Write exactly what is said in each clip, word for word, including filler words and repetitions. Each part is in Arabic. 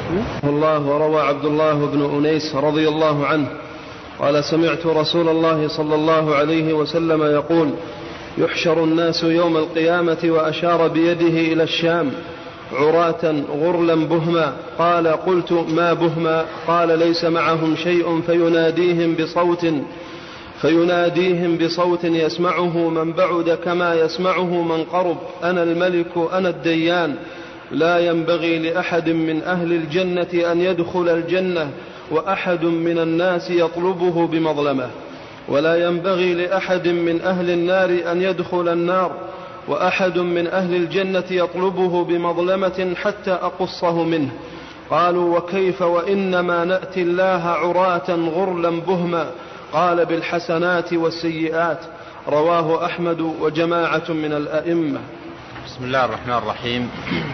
الله. وروى عبد الله بن أنيس رضي الله عنه قال سمعت رسول الله صلى الله عليه وسلم يقول يحشر الناس يوم القيامة وأشار بيده إلى الشام عراة غرلا بهما. قال قلت ما بهما؟ قال ليس معهم شيء فيناديهم بصوت فيناديهم بصوت يسمعه من بعد كما يسمعه من قرب أنا الملك أنا الديان لا ينبغي لأحد من أهل الجنة أن يدخل الجنة وأحد من الناس يطلبه بمظلمة ولا ينبغي لأحد من أهل النار أن يدخل النار وأحد من أهل الجنة يطلبه بمظلمة حتى أقصه منه. قالوا وكيف وإنما نأتي الله عراة غرلا بهما؟ قال بالحسنات والسيئات. رواه أحمد وجماعة من الأئمة. بسم الله الرحمن الرحيم.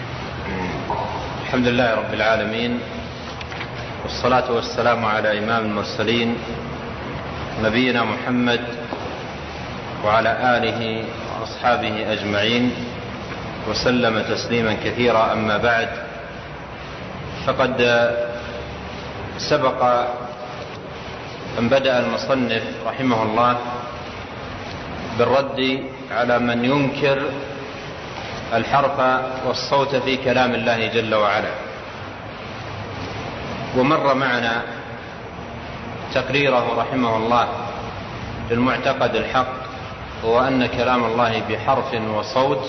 الحمد لله رب العالمين، والصلاة والسلام على إمام المرسلين نبينا محمد وعلى آله وأصحابه أجمعين وسلم تسليما كثيرا. أما بعد، فقد سبق أن بدأ المصنف رحمه الله بالرد على من ينكر الحرف والصوت في كلام الله جل وعلا، ومر معنا تقريره رحمه الله للمعتقد الحق، هو أن كلام الله بحرف وصوت،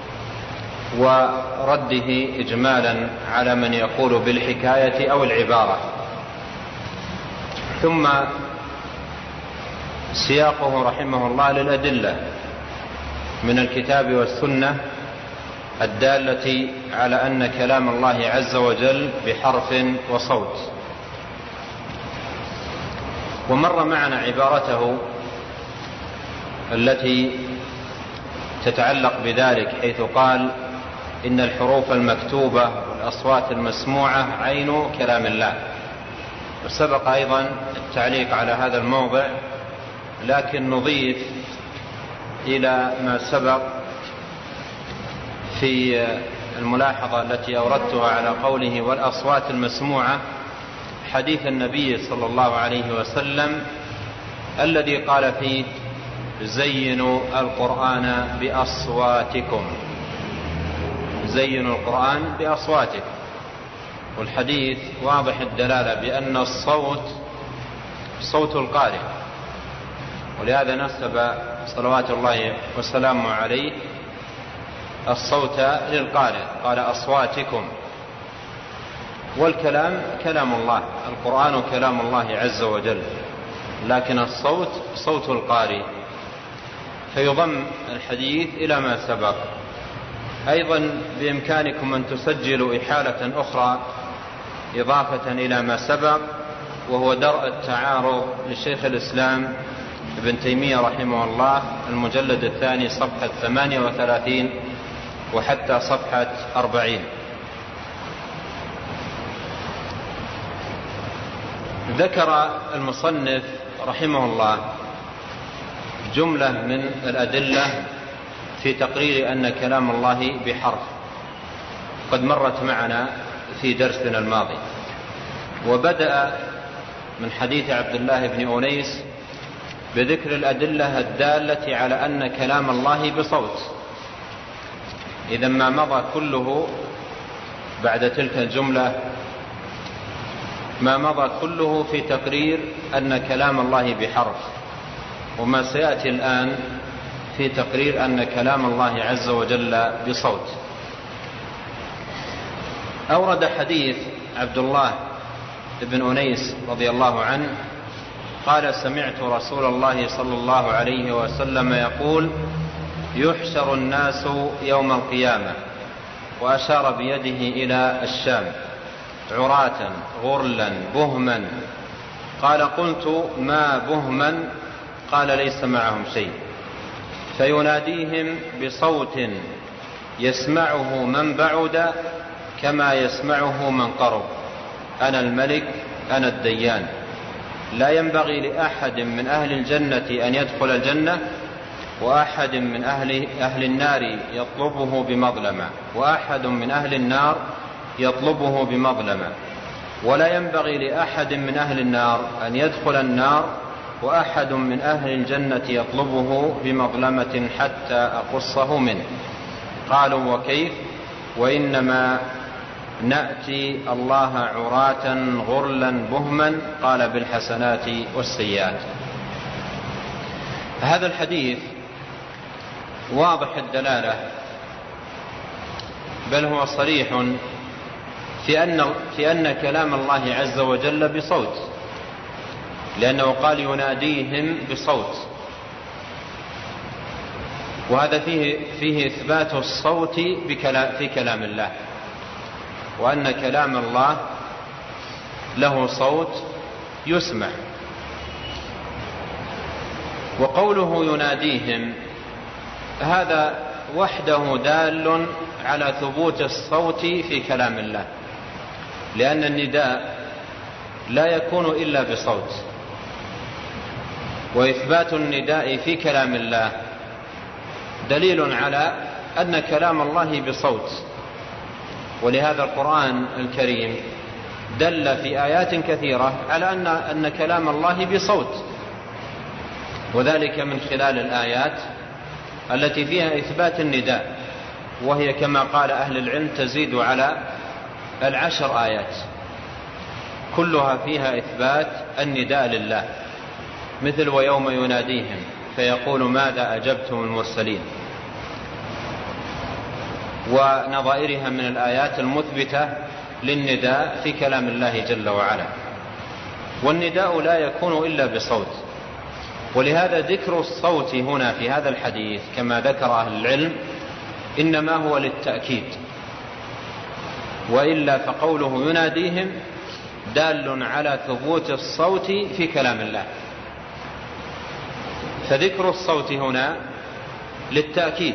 ورده إجمالا على من يقول بالحكاية أو العبارة. ثم سياقه رحمه الله للأدلة من الكتاب والسنة الدالة على أن كلام الله عز وجل بحرف وصوت. ومر معنا عبارته التي تتعلق بذلك، حيث قال إن الحروف المكتوبة والأصوات المسموعة عين كلام الله. وسبق أيضا التعليق على هذا الموضع، لكن نضيف إلى ما سبق في الملاحظة التي أوردتها على قوله والأصوات المسموعة حديث النبي صلى الله عليه وسلم الذي قال فيه زينوا القرآن بأصواتكم، زينوا القرآن بأصواتكم. والحديث واضح الدلالة بأن الصوت صوت القارئ، ولهذا نسب صلوات الله وسلامه عليه الصوت للقارئ، قال أصواتكم. والكلام كلام الله، القرآن كلام الله عز وجل، لكن الصوت صوت القارئ. فيضم الحديث إلى ما سبق. أيضا بإمكانكم أن تسجلوا إحالة أخرى إضافة إلى ما سبق، وهو درء التعارض لشيخ الإسلام ابن تيمية رحمه الله، المجلد الثاني صفحة ثمانية وثلاثين وحتى صفحة أربعين. ذكر المصنف رحمه الله جملة من الأدلة في تقرير أن كلام الله بحرف، قد مرت معنا في درسنا الماضي. وبدأ من حديث عبد الله بن أنيس بذكر الأدلة الدالة على أن كلام الله بصوت. إذا ما مضى كله بعد تلك الجملة، ما مضى كله في تقرير أن كلام الله بحرف، وما سيأتي الآن في تقرير أن كلام الله عز وجل بصوت. أورد حديث عبد الله بن أنيس رضي الله عنه قال سمعت رسول الله صلى الله عليه وسلم يقول يحشر الناس يوم القيامة، وأشار بيده إلى الشام عراة غرلا بهما. قال قلت ما بهما؟ قال ليس معهم شيء، فيناديهم بصوت يسمعه من بعد كما يسمعه من قرب أنا الملك أنا الديان لا ينبغي لأحد من أهل الجنة أن يدخل الجنة وأحد من أهل, أهل النار يطلبه بمظلمة وأحد من أهل النار يطلبه بمظلمة ولا ينبغي لأحد من أهل النار أن يدخل النار وأحد من أهل الجنة يطلبه بمظلمة حتى أقصه منه. قالوا وكيف؟ وإنما نأتي الله عراة غرلا بهما. قال بالحسنات والسيئات. هذا الحديث واضح الدلالة، بل هو صريح في أن, في أن كلام الله عز وجل بصوت، لأنه قال يناديهم بصوت، وهذا فيه, فيه إثبات الصوت في كلام الله، وأن كلام الله له صوت يسمع. وقوله يناديهم هذا وحده دال على ثبوت الصوت في كلام الله، لأن النداء لا يكون إلا بصوت، وإثبات النداء في كلام الله دليل على أن كلام الله بصوت. ولهذا القرآن الكريم دل في آيات كثيرة على أن, أن كلام الله بصوت، وذلك من خلال الآيات التي فيها إثبات النداء، وهي كما قال أهل العلم تزيد على العشر آيات، كلها فيها إثبات النداء لله، مثل ويوم يناديهم فيقول ماذا أجبتم المرسلين، ونظائرها من الآيات المثبتة للنداء في كلام الله جل وعلا. والنداء لا يكون إلا بصوت، ولهذا ذكر الصوت هنا في هذا الحديث كما ذكر أهل العلم إنما هو للتأكيد، وإلا فقوله يناديهم دال على ثبوت الصوت في كلام الله، فذكر الصوت هنا للتأكيد.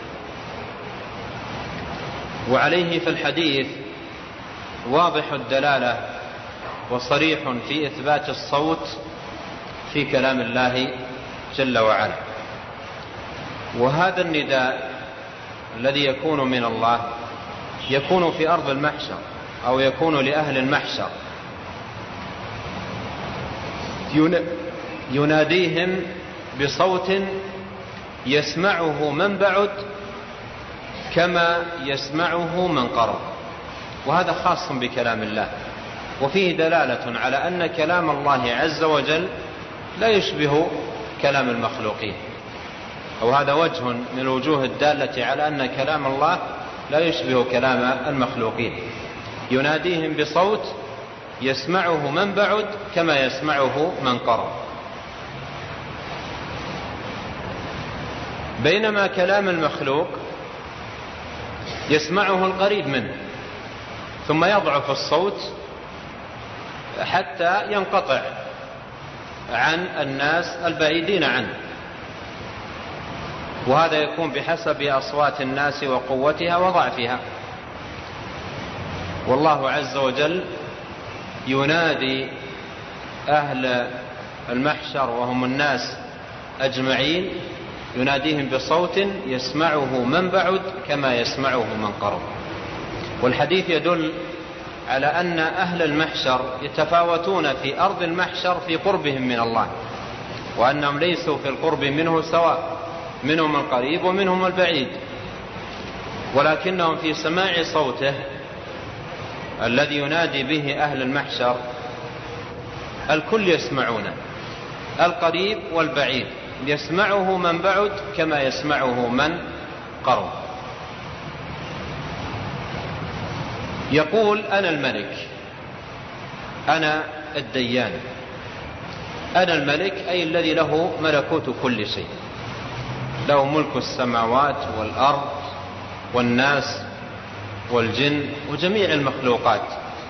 وعليه في الحديث واضح الدلالة وصريح في إثبات الصوت في كلام الله جل وعلا. وهذا النداء الذي يكون من الله يكون في أرض المحشر أو يكون لأهل المحشر، يناديهم بصوت يسمعه من بعد كما يسمعه من قرب، وهذا خاص بكلام الله، وفيه دلالة على أن كلام الله عز وجل لا يشبه كلام المخلوقين، أو هذا وجه من الوجوه الدالة على أن كلام الله لا يشبه كلام المخلوقين. يناديهم بصوت يسمعه من بعد كما يسمعه من قرب، بينما كلام المخلوق يسمعه القريب منه ثم يضعف الصوت حتى ينقطع عن الناس البعيدين عنه، وهذا يكون بحسب أصوات الناس وقوتها وضعفها. والله عز وجل ينادي أهل المحشر وهم الناس أجمعين، يناديهم بصوت يسمعه من بعد كما يسمعه من قرب. والحديث يدل على أن أهل المحشر يتفاوتون في أرض المحشر في قربهم من الله، وأنهم ليسوا في القرب منه سواء، منهم القريب ومنهم البعيد، ولكنهم في سماع صوته الذي ينادي به أهل المحشر الكل يسمعونه، القريب والبعيد، يسمعه من بعد كما يسمعه من قرب. يقول أنا الملك، أنا الديان. أنا الملك أي الذي له ملكوت كل شيء، له ملك السماوات والأرض والناس والجن وجميع المخلوقات.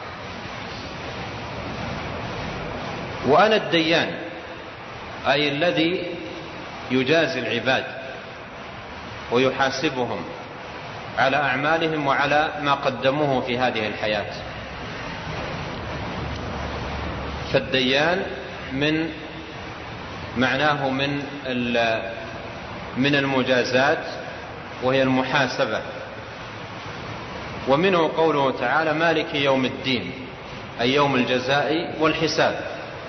وأنا الديان أي الذي يجازي العباد ويحاسبهم على أعمالهم وعلى ما قدموه في هذه الحياة. فالديان من معناه من من المجازات وهي المحاسبة، ومنه قوله تعالى مالك يوم الدين، أي يوم الجزاء والحساب.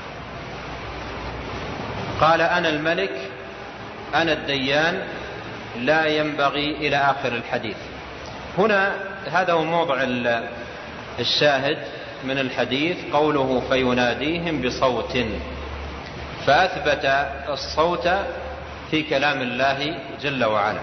قال أنا الملك أنا الديان لا ينبغي إلى آخر الحديث. هنا هذا هو موضع الشاهد من الحديث، قوله فيناديهم بصوت، فأثبت الصوت في كلام الله جل وعلا.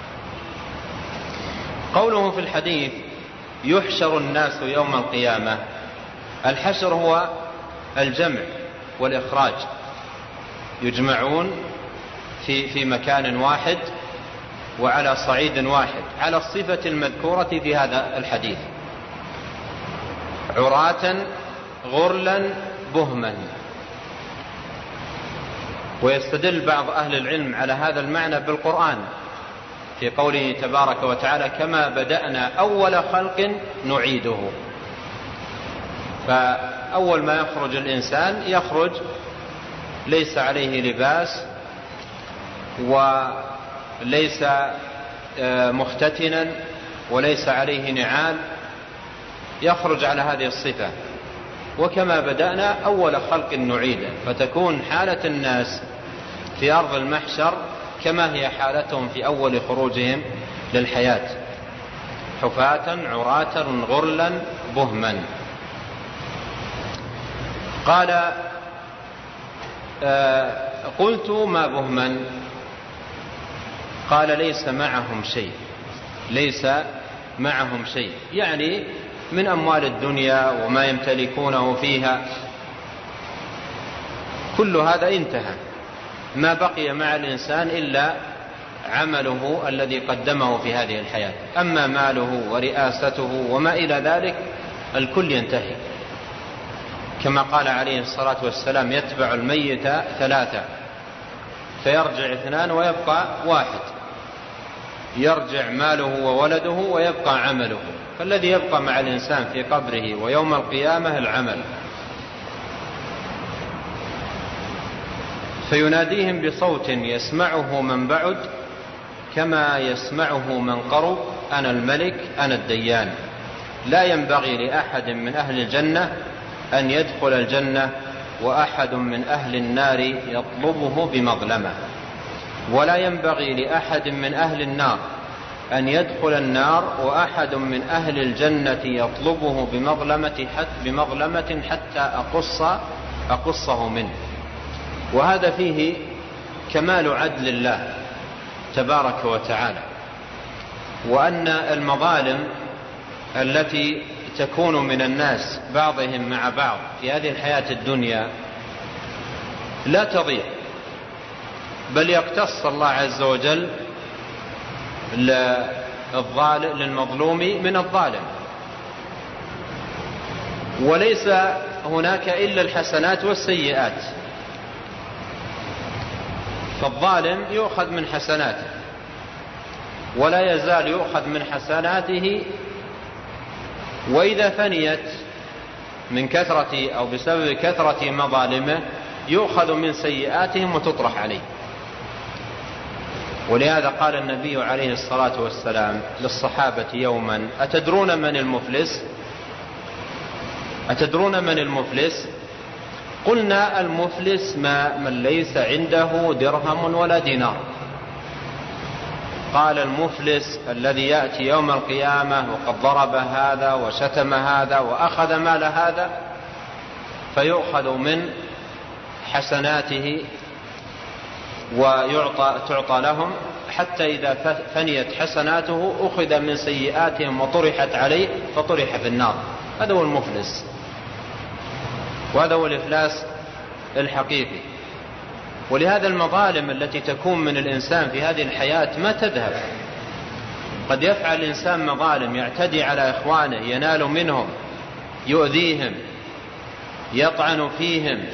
قوله في الحديث يحشر الناس يوم القيامة، الحشر هو الجمع والإخراج، يجمعون في في مكان واحد وعلى صعيد واحد على الصفة المذكورة في هذا الحديث، عراة غرلا بهما. ويستدل بعض أهل العلم على هذا المعنى بالقرآن في قوله تبارك وتعالى كما بدأنا أول خلق نعيده. فأول ما يخرج الإنسان يخرج ليس عليه لباس وليس مختتنا وليس عليه نعال، يخرج على هذه الصفة، وكما بدأنا أول خلق نعيده. فتكون حالة الناس في أرض المحشر كما هي حالتهم في أول خروجهم للحياة، حفاة عراة غرلا بهما. قال آه قلت ما بهما؟ قال ليس معهم شيء، ليس معهم شيء، يعني من أموال الدنيا وما يمتلكونه فيها، كل هذا انتهى، ما بقي مع الإنسان إلا عمله الذي قدمه في هذه الحياة. أما ماله ورئاسته وما إلى ذلك الكل ينتهي، كما قال عليه الصلاة والسلام يتبع الميت ثلاثة فيرجع اثنان ويبقى واحد، يرجع ماله وولده ويبقى عمله. فالذي يبقى مع الإنسان في قبره ويوم القيامة العمل. فيناديهم بصوت يسمعه من بعد كما يسمعه من قرب أنا الملك أنا الديان، لا ينبغي لأحد من أهل الجنة أن يدخل الجنة وأحد من أهل النار يطلبه بمظلمة، ولا ينبغي لأحد من أهل النار أن يدخل النار وأحد من أهل الجنة يطلبه بمظلمة حتى, بمظلمة حتى أقص أقصه منه. وهذا فيه كمال عدل الله تبارك وتعالى، وأن المظالم التي تكون من الناس بعضهم مع بعض في هذه الحياة الدنيا لا تضيع، بل يقتص الله عز وجل للمظلوم من الظالم. وليس هناك إلا الحسنات والسيئات، فالظالم يؤخذ من حسناته ولا يزال يؤخذ من حسناته، وإذا فنيت من كثرة أو بسبب كثرة مظالمه يؤخذ من سيئاتهم وتطرح عليه. ولهذا قال النبي عليه الصلاة والسلام للصحابة يوما أتدرون من المفلس؟ أتدرون من المفلس؟ قلنا المفلس ما من ليس عنده درهم ولا دينار. قال المفلس الذي يأتي يوم القيامة وقد ضرب هذا وشتم هذا وأخذ مال هذا، فيؤخذ من حسناته ويعطى تعطى لهم، حتى إذا فنيت حسناته أخذ من سيئاتهم وطرحت عليه فطرح في النار. هذا هو المفلس، وهذا هو الإفلاس الحقيقي. ولهذا المظالم التي تكون من الإنسان في هذه الحياة ما تذهب. قد يفعل الإنسان مظالم، يعتدي على إخوانه، ينال منهم، يؤذيهم، يطعن فيهم،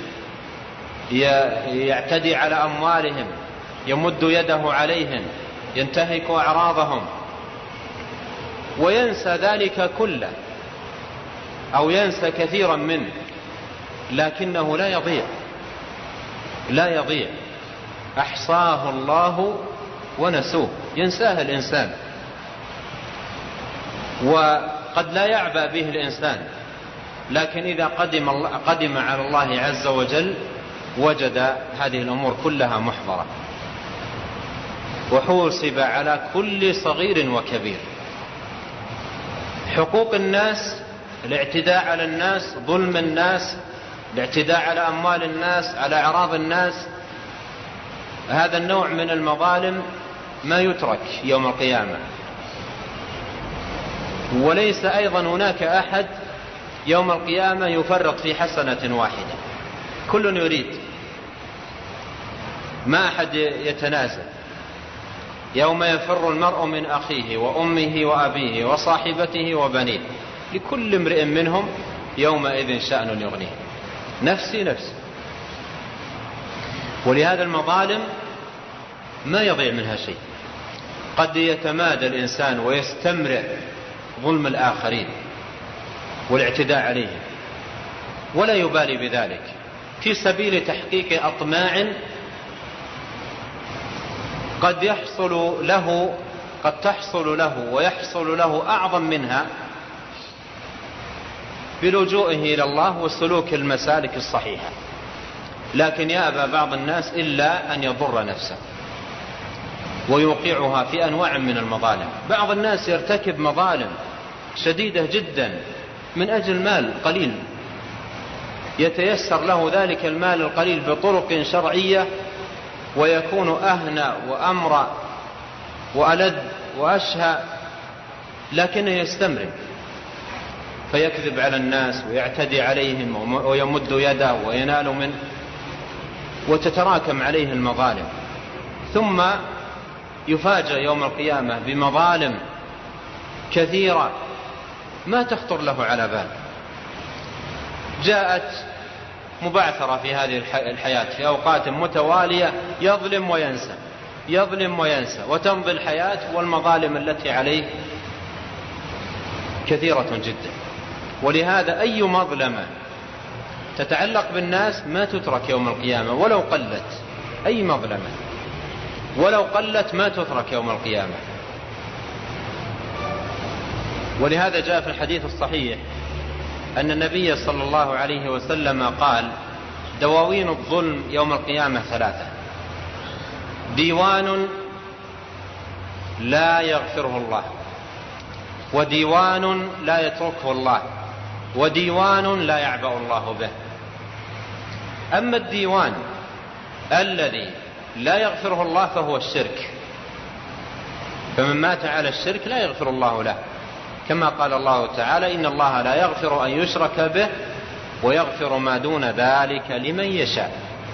يعتدي على أموالهم، يمد يده عليهم، ينتهك أعراضهم، وينسى ذلك كله أو ينسى كثيرا منه، لكنه لا يضيع، لا يضيع، أحصاه الله ونسوه، ينساه الإنسان. وقد لا يعبأ به الإنسان، لكن إذا قدم, الله قدم على الله عز وجل وجد هذه الأمور كلها محضرة، وحوسب على كل صغير وكبير. حقوق الناس، الاعتداء على الناس، ظلم الناس، الاعتداء على أموال الناس، على أعراض الناس، هذا النوع من المظالم ما يترك يوم القيامة. وليس أيضا هناك أحد يوم القيامة يفرط في حسنة واحدة، كل يريد، ما أحد يتنازل. يوم يفر المرء من أخيه وأمه وأبيه وصاحبته وبنيه لكل امرئ منهم يومئذ شأن يغنيه، نفسي نفسي. ولهذا المظالم ما يضيع منها شيء. قد يتمادى الإنسان ويستمرئ ظلم الآخرين والاعتداء عليهم ولا يبالي بذلك في سبيل تحقيق أطماع قد يحصل له قد تحصل له ويحصل له أعظم منها بلجوئه إلى الله وسلوك المسالك الصحيحة. لكن يأبى بعض الناس إلا أن يضر نفسه ويوقعها في أنواع من المظالم. بعض الناس يرتكب مظالم شديدة جدا من أجل مال قليل، يتيسر له ذلك المال القليل بطرق شرعية ويكون أهنى وأمر وألد وأشهى، لكنه يستمر فيكذب على الناس ويعتدي عليهم ويمد يده وينال منه، وتتراكم عليه المظالم، ثم يفاجأ يوم القيامة بمظالم كثيرة ما تخطر له على بال. جاءت مبعثرة في هذه الحياة في أوقات متوالية يظلم وينسى يظلم وينسى، وتمضي الحياة والمظالم التي عليه كثيرة جدا. ولهذا أي مظلمة تتعلق بالناس ما تترك يوم القيامة ولو قلت، أي مظلمة ولو قلت ما تترك يوم القيامة. ولهذا جاء في الحديث الصحيح أن النبي صلى الله عليه وسلم قال: دواوين الظلم يوم القيامة ثلاثة: ديوان لا يغفره الله، وديوان لا يتركه الله، وديوان لا يعبأ الله به. أما الديوان الذي لا يغفره الله فهو الشرك، فمن مات على الشرك لا يغفر الله له، كما قال الله تعالى: إن الله لا يغفر أن يشرك به ويغفر ما دون ذلك لمن يشاء.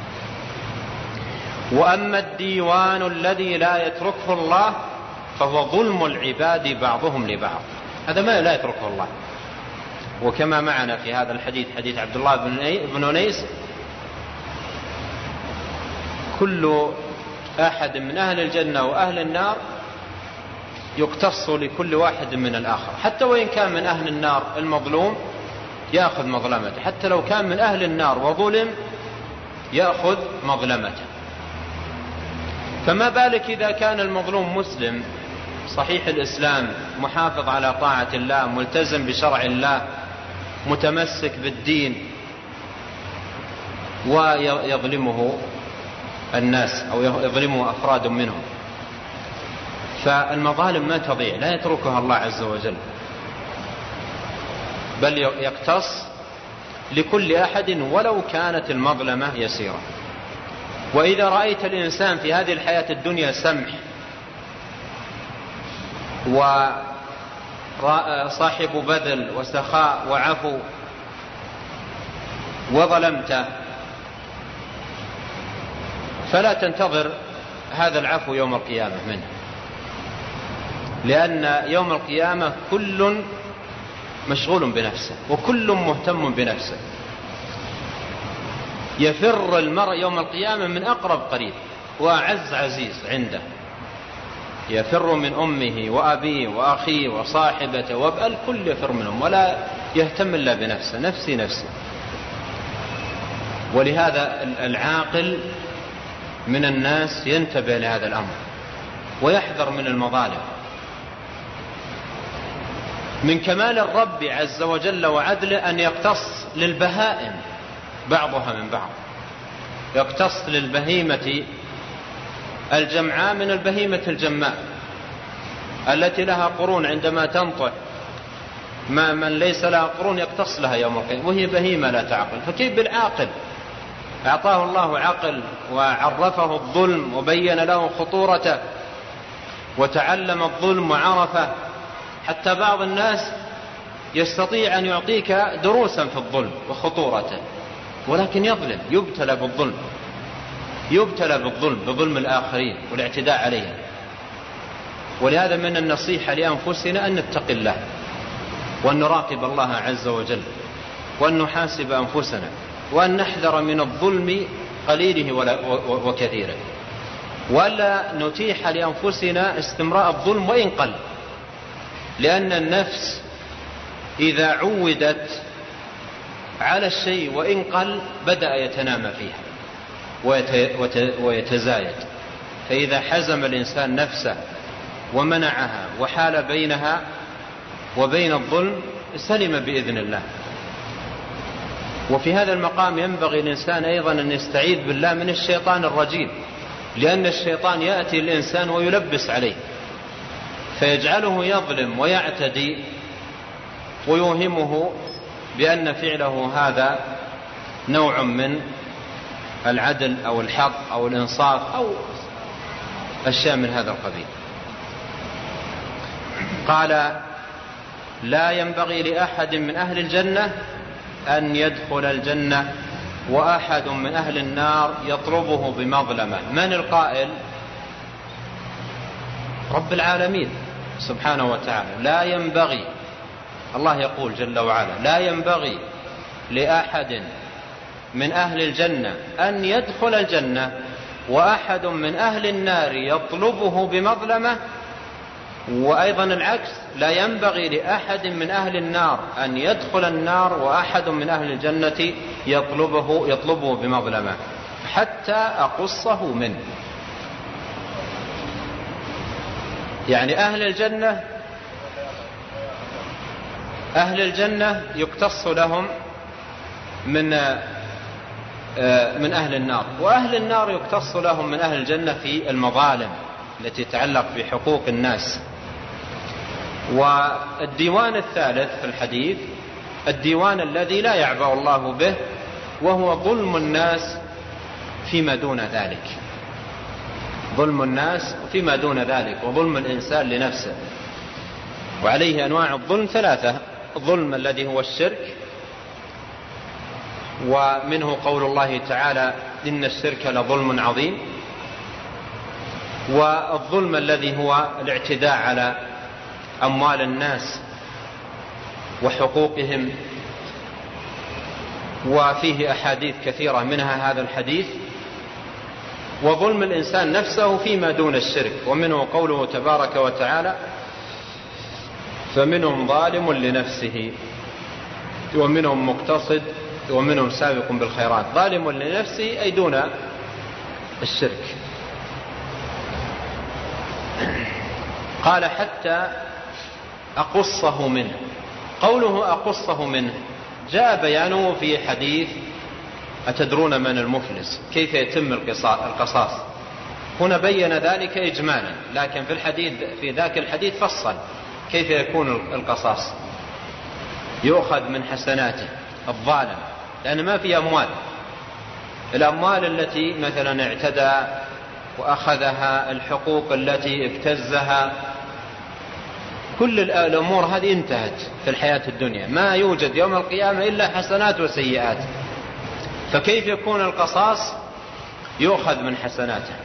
وأما الديوان الذي لا يتركه الله فهو ظلم العباد بعضهم لبعض، هذا ما لا يتركه الله. وكما معنا في هذا الحديث حديث عبد الله بن أنيس: كل أحد من أهل الجنة وأهل النار يقتص لكل واحد من الآخر، حتى وإن كان من أهل النار المظلوم يأخذ مظلمته، حتى لو كان من أهل النار وظلم يأخذ مظلمته. فما بالك إذا كان المظلوم مسلم صحيح الإسلام، محافظ على طاعة الله، ملتزم بشرع الله، متمسك بالدين، ويظلمه الناس أو يظلمه أفراد منهم. فالمظالم ما تضيع، لا يتركها الله عز وجل، بل يقتص لكل أحد ولو كانت المظلمة يسيرة. وإذا رأيت الإنسان في هذه الحياة الدنيا سمح وصاحب بذل وسخاء وعفو وظلمته، فلا تنتظر هذا العفو يوم القيامة منه، لأن يوم القيامة كل مشغول بنفسه وكل مهتم بنفسه. يفر المرء يوم القيامة من أقرب قريب وأعز عزيز عنده، يفر من أمه وأبيه وأخيه وصاحبته وأبيه، الكل يفر منهم ولا يهتم إلا بنفسه، نفسي نفسي. ولهذا العاقل من الناس ينتبه لهذا الأمر ويحذر من المظالم. من كمال الرب عز وجل وعدله أن يقتص للبهائم بعضها من بعض، يقتص للبهيمة الجمعاء من البهيمة الجماء التي لها قرون، عندما تنطق ما من ليس لها قرون يقتص لها يوم القيامة وهي بهيمة لا تعقل. فكيف بالعاقل؟ أعطاه الله عقل وعرفه الظلم وبين له خطورته وتعلم الظلم وعرفه، حتى بعض الناس يستطيع أن يعطيك دروسا في الظلم وخطورته، ولكن يظلم، يبتلى بالظلم، يبتلى بالظلم بظلم الآخرين والاعتداء عليهم. ولهذا من النصيحة لأنفسنا أن نتقي الله وأن نراقب الله عز وجل وأن نحاسب أنفسنا وأن نحذر من الظلم قليله وكثيره، ولا نتيح لأنفسنا استمراء الظلم وإن قل، لأن النفس إذا عودت على الشيء وإن قل بدأ يتنامى فيها ويتزايد. فإذا حزم الإنسان نفسه ومنعها وحال بينها وبين الظلم سلم بإذن الله. وفي هذا المقام ينبغي الإنسان أيضا أن يستعيذ بالله من الشيطان الرجيم، لأن الشيطان يأتي الإنسان ويلبس عليه فيجعله يظلم ويعتدي ويوهمه بأن فعله هذا نوع من العدل أو الحق أو الإنصاف أو أشياء من هذا القبيل. قال: لا ينبغي لأحد من أهل الجنة أن يدخل الجنة وأحد من أهل النار يطلبه بمظلمة. من القائل؟ رب العالمين سبحانه وتعالى. لا ينبغي، الله يقول جل وعلا: لا ينبغي لأحد من أهل الجنة أن يدخل الجنة وأحد من أهل النار يطلبه بمظلمة. وأيضا العكس: لا ينبغي لأحد من أهل النار أن يدخل النار وأحد من أهل الجنة يطلبه, يطلبه بمظلمة حتى أقصه منه. يعني أهل الجنة أهل الجنة يقتص لهم من من أهل النار، وأهل النار يقتص لهم من أهل الجنة في المظالم التي تتعلق بحقوق الناس. والديوان الثالث في الحديث الديوان الذي لا يعبأ الله به، وهو ظلم الناس فيما دون ذلك، ظلم الناس فيما دون ذلك وظلم الإنسان لنفسه. وعليه أنواع الظلم ثلاثة: الظلم الذي هو الشرك، ومنه قول الله تعالى: إن الشرك لظلم عظيم. والظلم الذي هو الاعتداء على أموال الناس وحقوقهم، وفيه أحاديث كثيرة منها هذا الحديث. وظلم الإنسان نفسه فيما دون الشرك، ومنه قوله تبارك وتعالى: فمنهم ظالم لنفسه ومنهم مقتصد ومنهم سابق بالخيرات. ظالم لنفسه أي دون الشرك. قال: حتى أقصه منه. قوله أقصه منه جاء بيانه في حديث: أتدرون من المفلس؟ كيف يتم القصاص؟ هنا بين ذلك إجمالا، لكن في الحديث في ذاك الحديث فصل كيف يكون القصاص. يؤخذ من حسناته الظالم، لأن ما في أموال، الأموال التي مثلا اعتدى وأخذها، الحقوق التي ابتزها، كل الأمور هذه انتهت في الحياة الدنيا، ما يوجد يوم القيامة إلا حسنات وسيئات. فكيف يكون القصاص؟ يؤخذ من حسناته،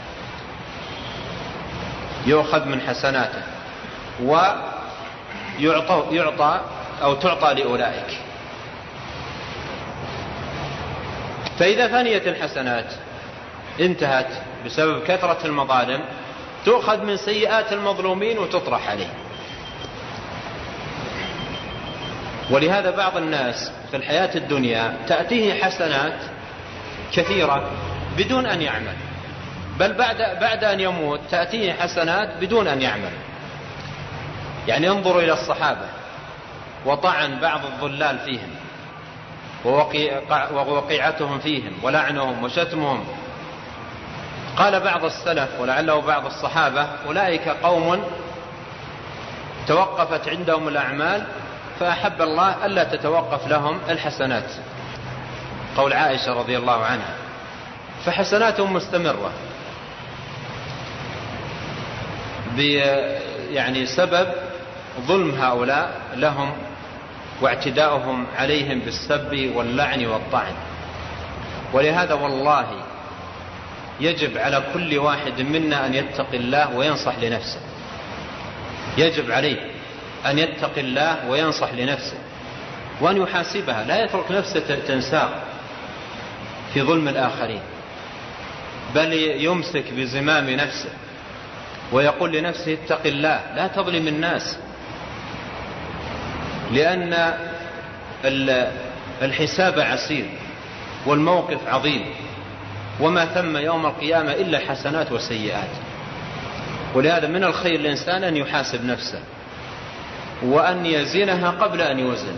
يؤخذ من حسناته ويعطى يعطى أو تعطى لأولئك. فإذا فنيت الحسنات انتهت بسبب كثرة المظالم، تؤخذ من سيئات المظلومين وتطرح عليه. ولهذا بعض الناس في الحياة الدنيا تأتيه حسنات كثيرة بدون أن يعمل، بل بعد, بعد أن يموت تأتيه حسنات بدون أن يعمل. يعني انظروا إلى الصحابة وطعن بعض الضلال فيهم ووقيعتهم فيهم ولعنهم وشتمهم. قال بعض السلف ولعله بعض الصحابة: أولئك قوم توقفت عندهم الأعمال فأحب الله ألا تتوقف لهم الحسنات. قول عائشة رضي الله عنها. فحسناتهم مستمرة يعني سبب ظلم هؤلاء لهم واعتداؤهم عليهم بالسب واللعن والطعن. ولهذا والله يجب على كل واحد منا أن يتقي الله وينصح لنفسه. يجب عليه أن يتقي الله وينصح لنفسه وأن يحاسبها، لا يترك نفسه تنساق في ظلم الآخرين، بل يمسك بزمام نفسه ويقول لنفسه: اتق الله، لا تظلم الناس، لأن الحساب عسير والموقف عظيم، وما ثم يوم القيامة إلا حسنات وسيئات. ولهذا من الخير الإنسان أن يحاسب نفسه وأن يزنها قبل أن يوزن.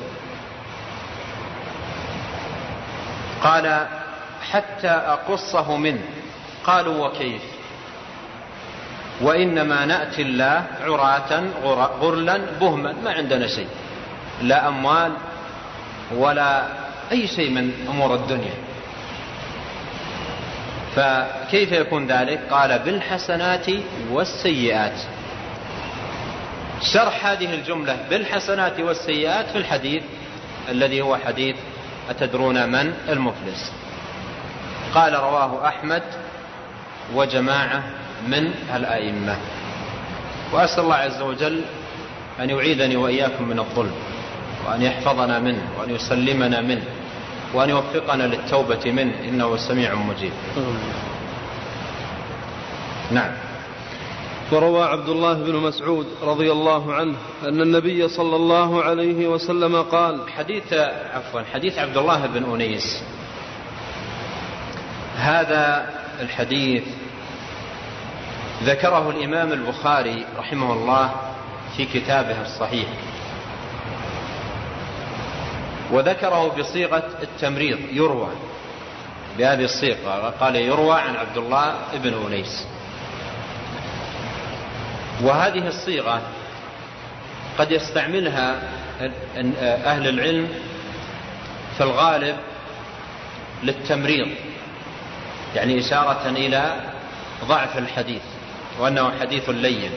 قال: حتى أقصه منه. قالوا: وكيف؟ وإنما نأتي الله عراة غرلا بهما، ما عندنا شيء، لا أموال ولا أي شيء من أمور الدنيا، فكيف يكون ذلك؟ قال: بالحسنات والسيئات. شرح هذه الجملة بالحسنات والسيئات في الحديث الذي هو حديث: أتدرون من المفلس؟ قال: رواه أحمد وجماعة من الأئمة. وأسأل الله عز وجل أن يعيذني وإياكم من الظلم، وأن يحفظنا منه، وأن يسلمنا منه، وأن يوفقنا للتوبة منه، إنه سميع مجيب. نعم. وروى عبد الله بن مسعود رضي الله عنه أن النبي صلى الله عليه وسلم قال: حديث عفوا حديث عبد الله بن أنيس، هذا الحديث ذكره الإمام البخاري رحمه الله في كتابه الصحيح، وذكره بصيغة التمريض، يروى بهذه الصيغة، قال: يروى عن عبد الله بن أنيس. وهذه الصيغة قد يستعملها أهل العلم في الغالب للتمريض، يعني إشارة إلى ضعف الحديث وأنه حديث لين.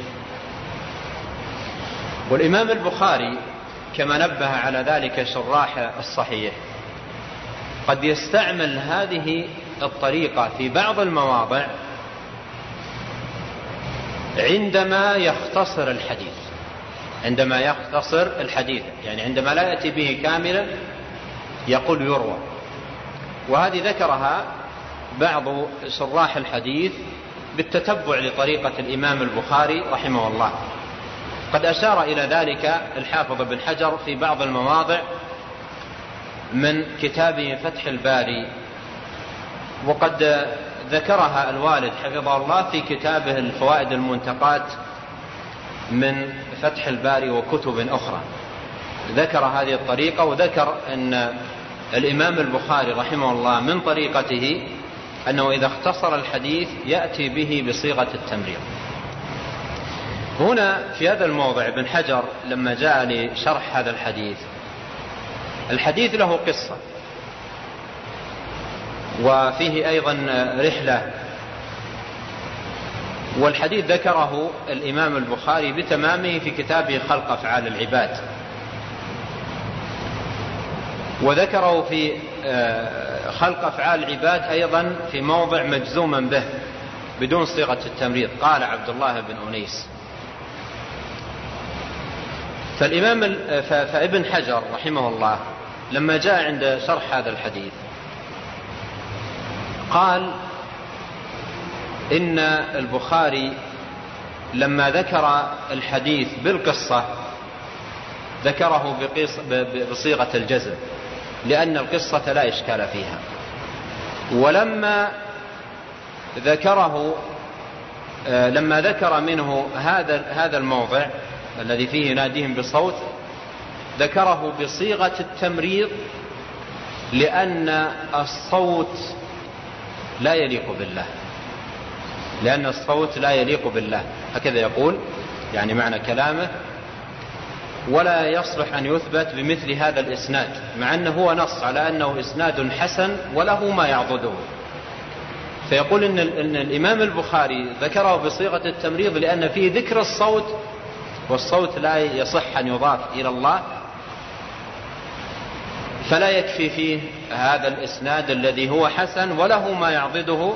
والإمام البخاري كما نبه على ذلك شراح الصحيح قد يستعمل هذه الطريقة في بعض المواضع عندما يختصر الحديث عندما يختصر الحديث يعني عندما لا يأتي به كاملا يقول يروى. وهذه ذكرها بعض شراح الحديث بالتتبع لطريقة الإمام البخاري رحمه الله. قد أشار إلى ذلك الحافظ بن حجر في بعض المواضع من كتابه فتح الباري، وقد ذكرها الوالد حفظه الله في كتابه الفوائد المنتقات من فتح الباري وكتب أخرى، ذكر هذه الطريقة، وذكر أن الإمام البخاري رحمه الله من طريقته أنه إذا اختصر الحديث يأتي به بصيغة التمريض. هنا في هذا الموضع ابن حجر لما جاء لشرح هذا الحديث، الحديث له قصة وفيه أيضا رحلة، والحديث ذكره الإمام البخاري بتمامه في كتابه خلق أفعال العباد، وذكره في خلق أفعال العباد أيضا في موضع مجزوما به بدون صيغة التمريض، قال عبد الله بن أنيس. فالإمام فابن حجر رحمه الله لما جاء عند شرح هذا الحديث قال إن البخاري لما ذكر الحديث بالقصة ذكره بصيغة الجزم لأن القصة لا إشكال فيها، ولما ذكره لما ذكر منه هذا هذا الموضع الذي فيه يناديهم بصوت ذكره بصيغة التمريض لأن الصوت لا يليق بالله، لأن الصوت لا يليق بالله، هكذا يقول يعني معنى كلامه، ولا يصلح أن يثبت بمثل هذا الإسناد، مع أنه هو نص على أنه إسناد حسن وله ما يعضده. فيقول إن, إن الإمام البخاري ذكره بصيغة التمريض لأن فيه ذكر الصوت، والصوت لا يصح أن يضاف إلى الله، فلا يكفي فيه هذا الإسناد الذي هو حسن وله ما يعضده.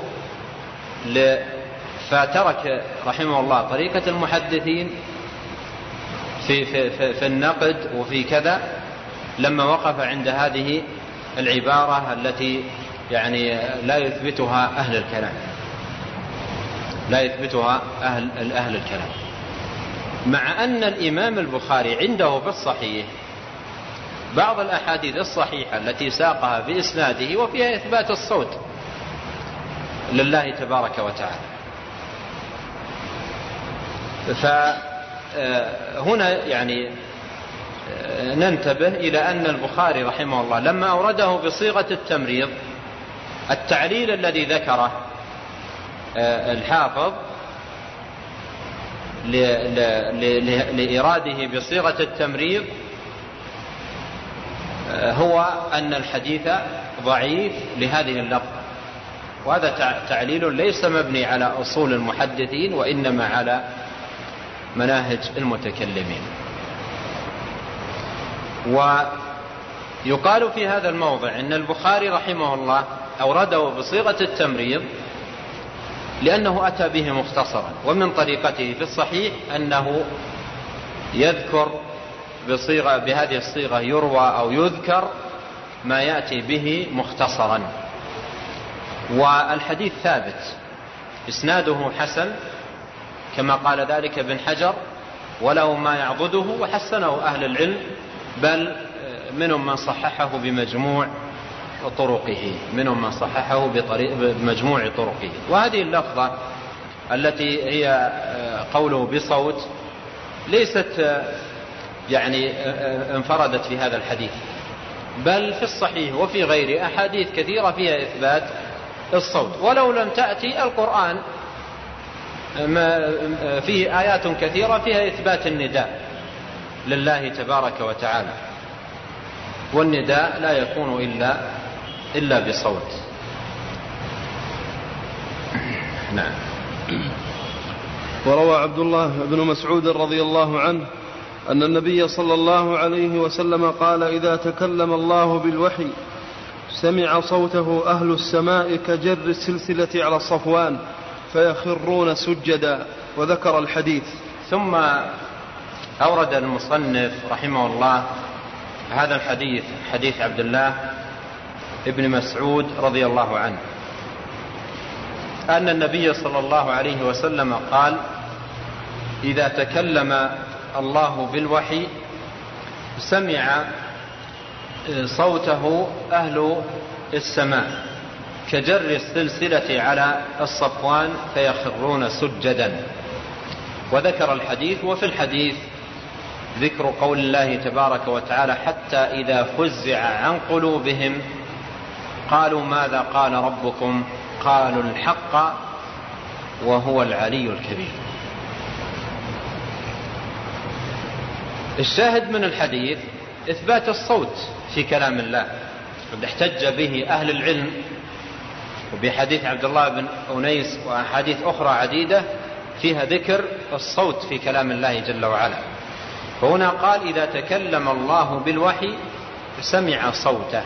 فترك رحمه الله طريقة المحدثين في, في, في, في النقد وفي كذا لما وقف عند هذه العبارة التي يعني لا يثبتها أهل الكلام، لا يثبتها أهل, أهل الكلام، مع أن الإمام البخاري عنده في الصحيح بعض الأحاديث الصحيحة التي ساقها بإسناده وفيها إثبات الصوت لله تبارك وتعالى. فهنا يعني ننتبه إلى أن البخاري رحمه الله لما أورده بصيغة التمريض، التعليل الذي ذكره الحافظ لإراده بصيغة التمريض هو أن الحديث ضعيف لهذه اللفظة، وهذا تعليل ليس مبني على أصول المحدثين وإنما على مناهج المتكلمين. ويقال في هذا الموضع أن البخاري رحمه الله أورده بصيغة التمريض لأنه أتى به مختصرا، ومن طريقته في الصحيح أنه يذكر بصيغة بهذه الصيغة يروى أو يذكر ما يأتي به مختصرا. والحديث ثابت إسناده حسن كما قال ذلك ابن حجر، وله ما يعضده، وحسنه أهل العلم، بل منهم من صححه بمجموع طرقه، منهم من صححه بمجموع طرقه. وهذه اللفظة التي هي قوله بصوت ليست يعني انفردت في هذا الحديث، بل في الصحيح وفي غيره أحاديث كثيرة فيها إثبات الصوت، ولو لم تأتي القرآن فيه آيات كثيرة فيها إثبات النداء لله تبارك وتعالى، والنداء لا يكون إلا إلا بصوت. نعم. وروى عبد الله بن مسعود رضي الله عنه أن النبي صلى الله عليه وسلم قال: إذا تكلم الله بالوحي سمع صوته أهل السماء كجر السلسلة على الصفوان فيخرون سجدا. وذكر الحديث. ثم أورد المصنف رحمه الله هذا الحديث، حديث عبد الله ابن مسعود رضي الله عنه أن النبي صلى الله عليه وسلم قال: إذا تكلم الله بالوحي سمع صوته أهل السماء كجر السلسلة على الصفوان فيخرون سجدا. وذكر الحديث. وفي الحديث ذكر قول الله تبارك وتعالى: حتى إذا فزع عن قلوبهم قالوا ماذا قال ربكم قالوا الحق وهو العلي الكبير. الشاهد من الحديث إثبات الصوت في كلام الله، قد احتج به أهل العلم وبحديث عبد الله بن أنيس وأحاديث أخرى عديدة فيها ذكر الصوت في كلام الله جل وعلا. فهنا قال: إذا تكلم الله بالوحي سمع صوته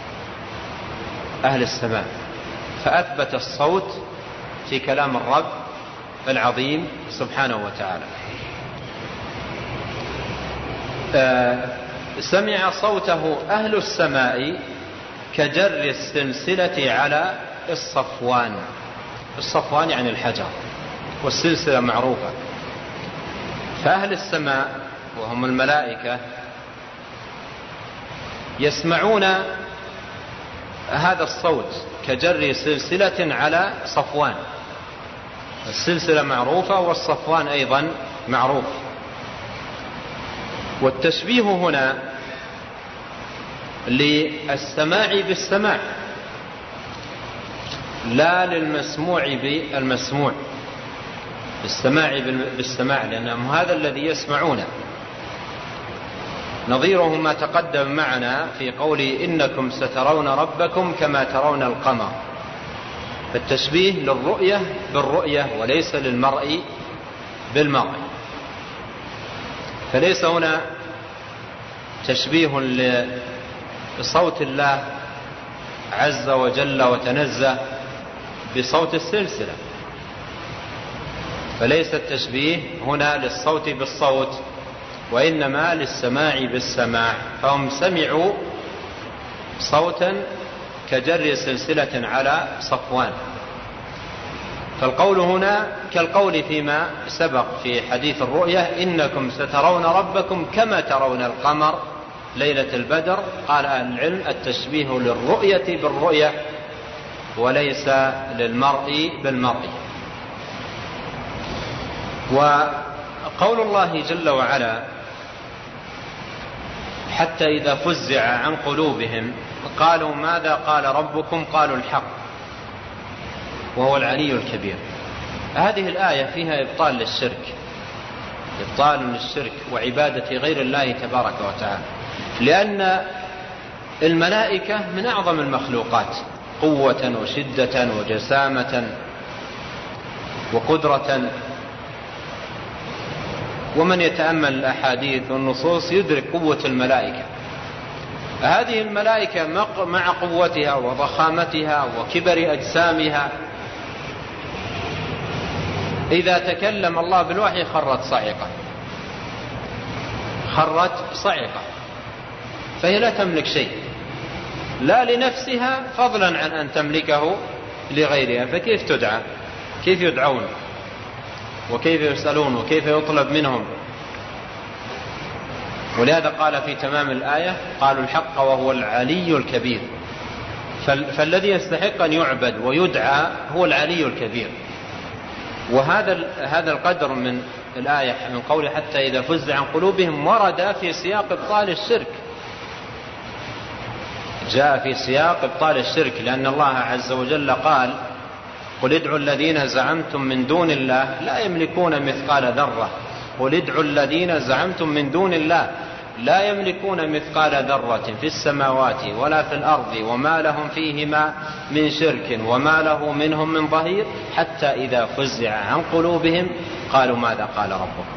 أهل السماء، فأثبت الصوت في كلام الرب العظيم سبحانه وتعالى. آه سمع صوته أهل السماء كجر السلسلة على الصفوان. الصفوان يعني الحجر، والسلسلة معروفة. فأهل السماء وهم الملائكة يسمعون هذا الصوت كجر سلسلة على صفوان. السلسلة معروفة والصفوان أيضا معروف. والتشبيه هنا للسماع بالسماع لا للمسموع بالمسموع، السماع بالسماع، لأنهم هذا الذي يسمعونه. نظيره ما تقدم معنا في قول إنكم سترون ربكم كما ترون القمر، فالتشبيه للرؤية بالرؤية وليس للمرء بالمرء، فليس هنا تشبيه لصوت الله عز وجل وتنزه بصوت السلسلة، فليس التشبيه هنا للصوت بالصوت وإنما للسماع بالسماع، فهم سمعوا صوتا كجر سلسلة على صفوان. فالقول هنا كالقول فيما سبق في حديث الرؤية إنكم سترون ربكم كما ترون القمر ليلة البدر. قال أهل العلم التشبيه للرؤية بالرؤية وليس للمرء بالمرء. وقول الله جل وعلا حتى إذا فزع عن قلوبهم قالوا ماذا قال ربكم قالوا الحق وهو العلي الكبير. هذه الآية فيها إبطال للشرك، إبطال للشرك وعبادة غير الله تبارك وتعالى، لأن الملائكة من أعظم المخلوقات قوة وشدة وجسامة وقدرة، ومن يتأمل الأحاديث والنصوص يدرك قوة الملائكة. هذه الملائكة مع قوتها وضخامتها وكبر أجسامها إذا تكلم الله بالوحي خرت صعقة، خرت صعقة، فهي لا تملك شيء لا لنفسها فضلا عن أن تملكه لغيرها، فكيف تدعى؟ كيف يدعون وكيف يسألون وكيف يطلب منهم؟ ولهذا قال في تمام الآية قالوا الحق وهو العلي الكبير، فالذي يستحق أن يعبد ويدعى هو العلي الكبير. وهذا هذا القدر من الآية من قول حتى إذا فزع عن قلوبهم ورد في سياق إبطال الشرك، جاء في سياق إبطال الشرك، لأن الله عز وجل قال قل ادعوا الذين زعمتم من دون الله لا يملكون مثقال ذرة، قل ادعوا الذين زعمتم من دون الله لا يملكون مثقال ذرة في السماوات ولا في الأرض وما لهم فيهما من شرك وما له منهم من ظهير حتى إذا فزع عن قلوبهم قالوا ماذا قال ربكم.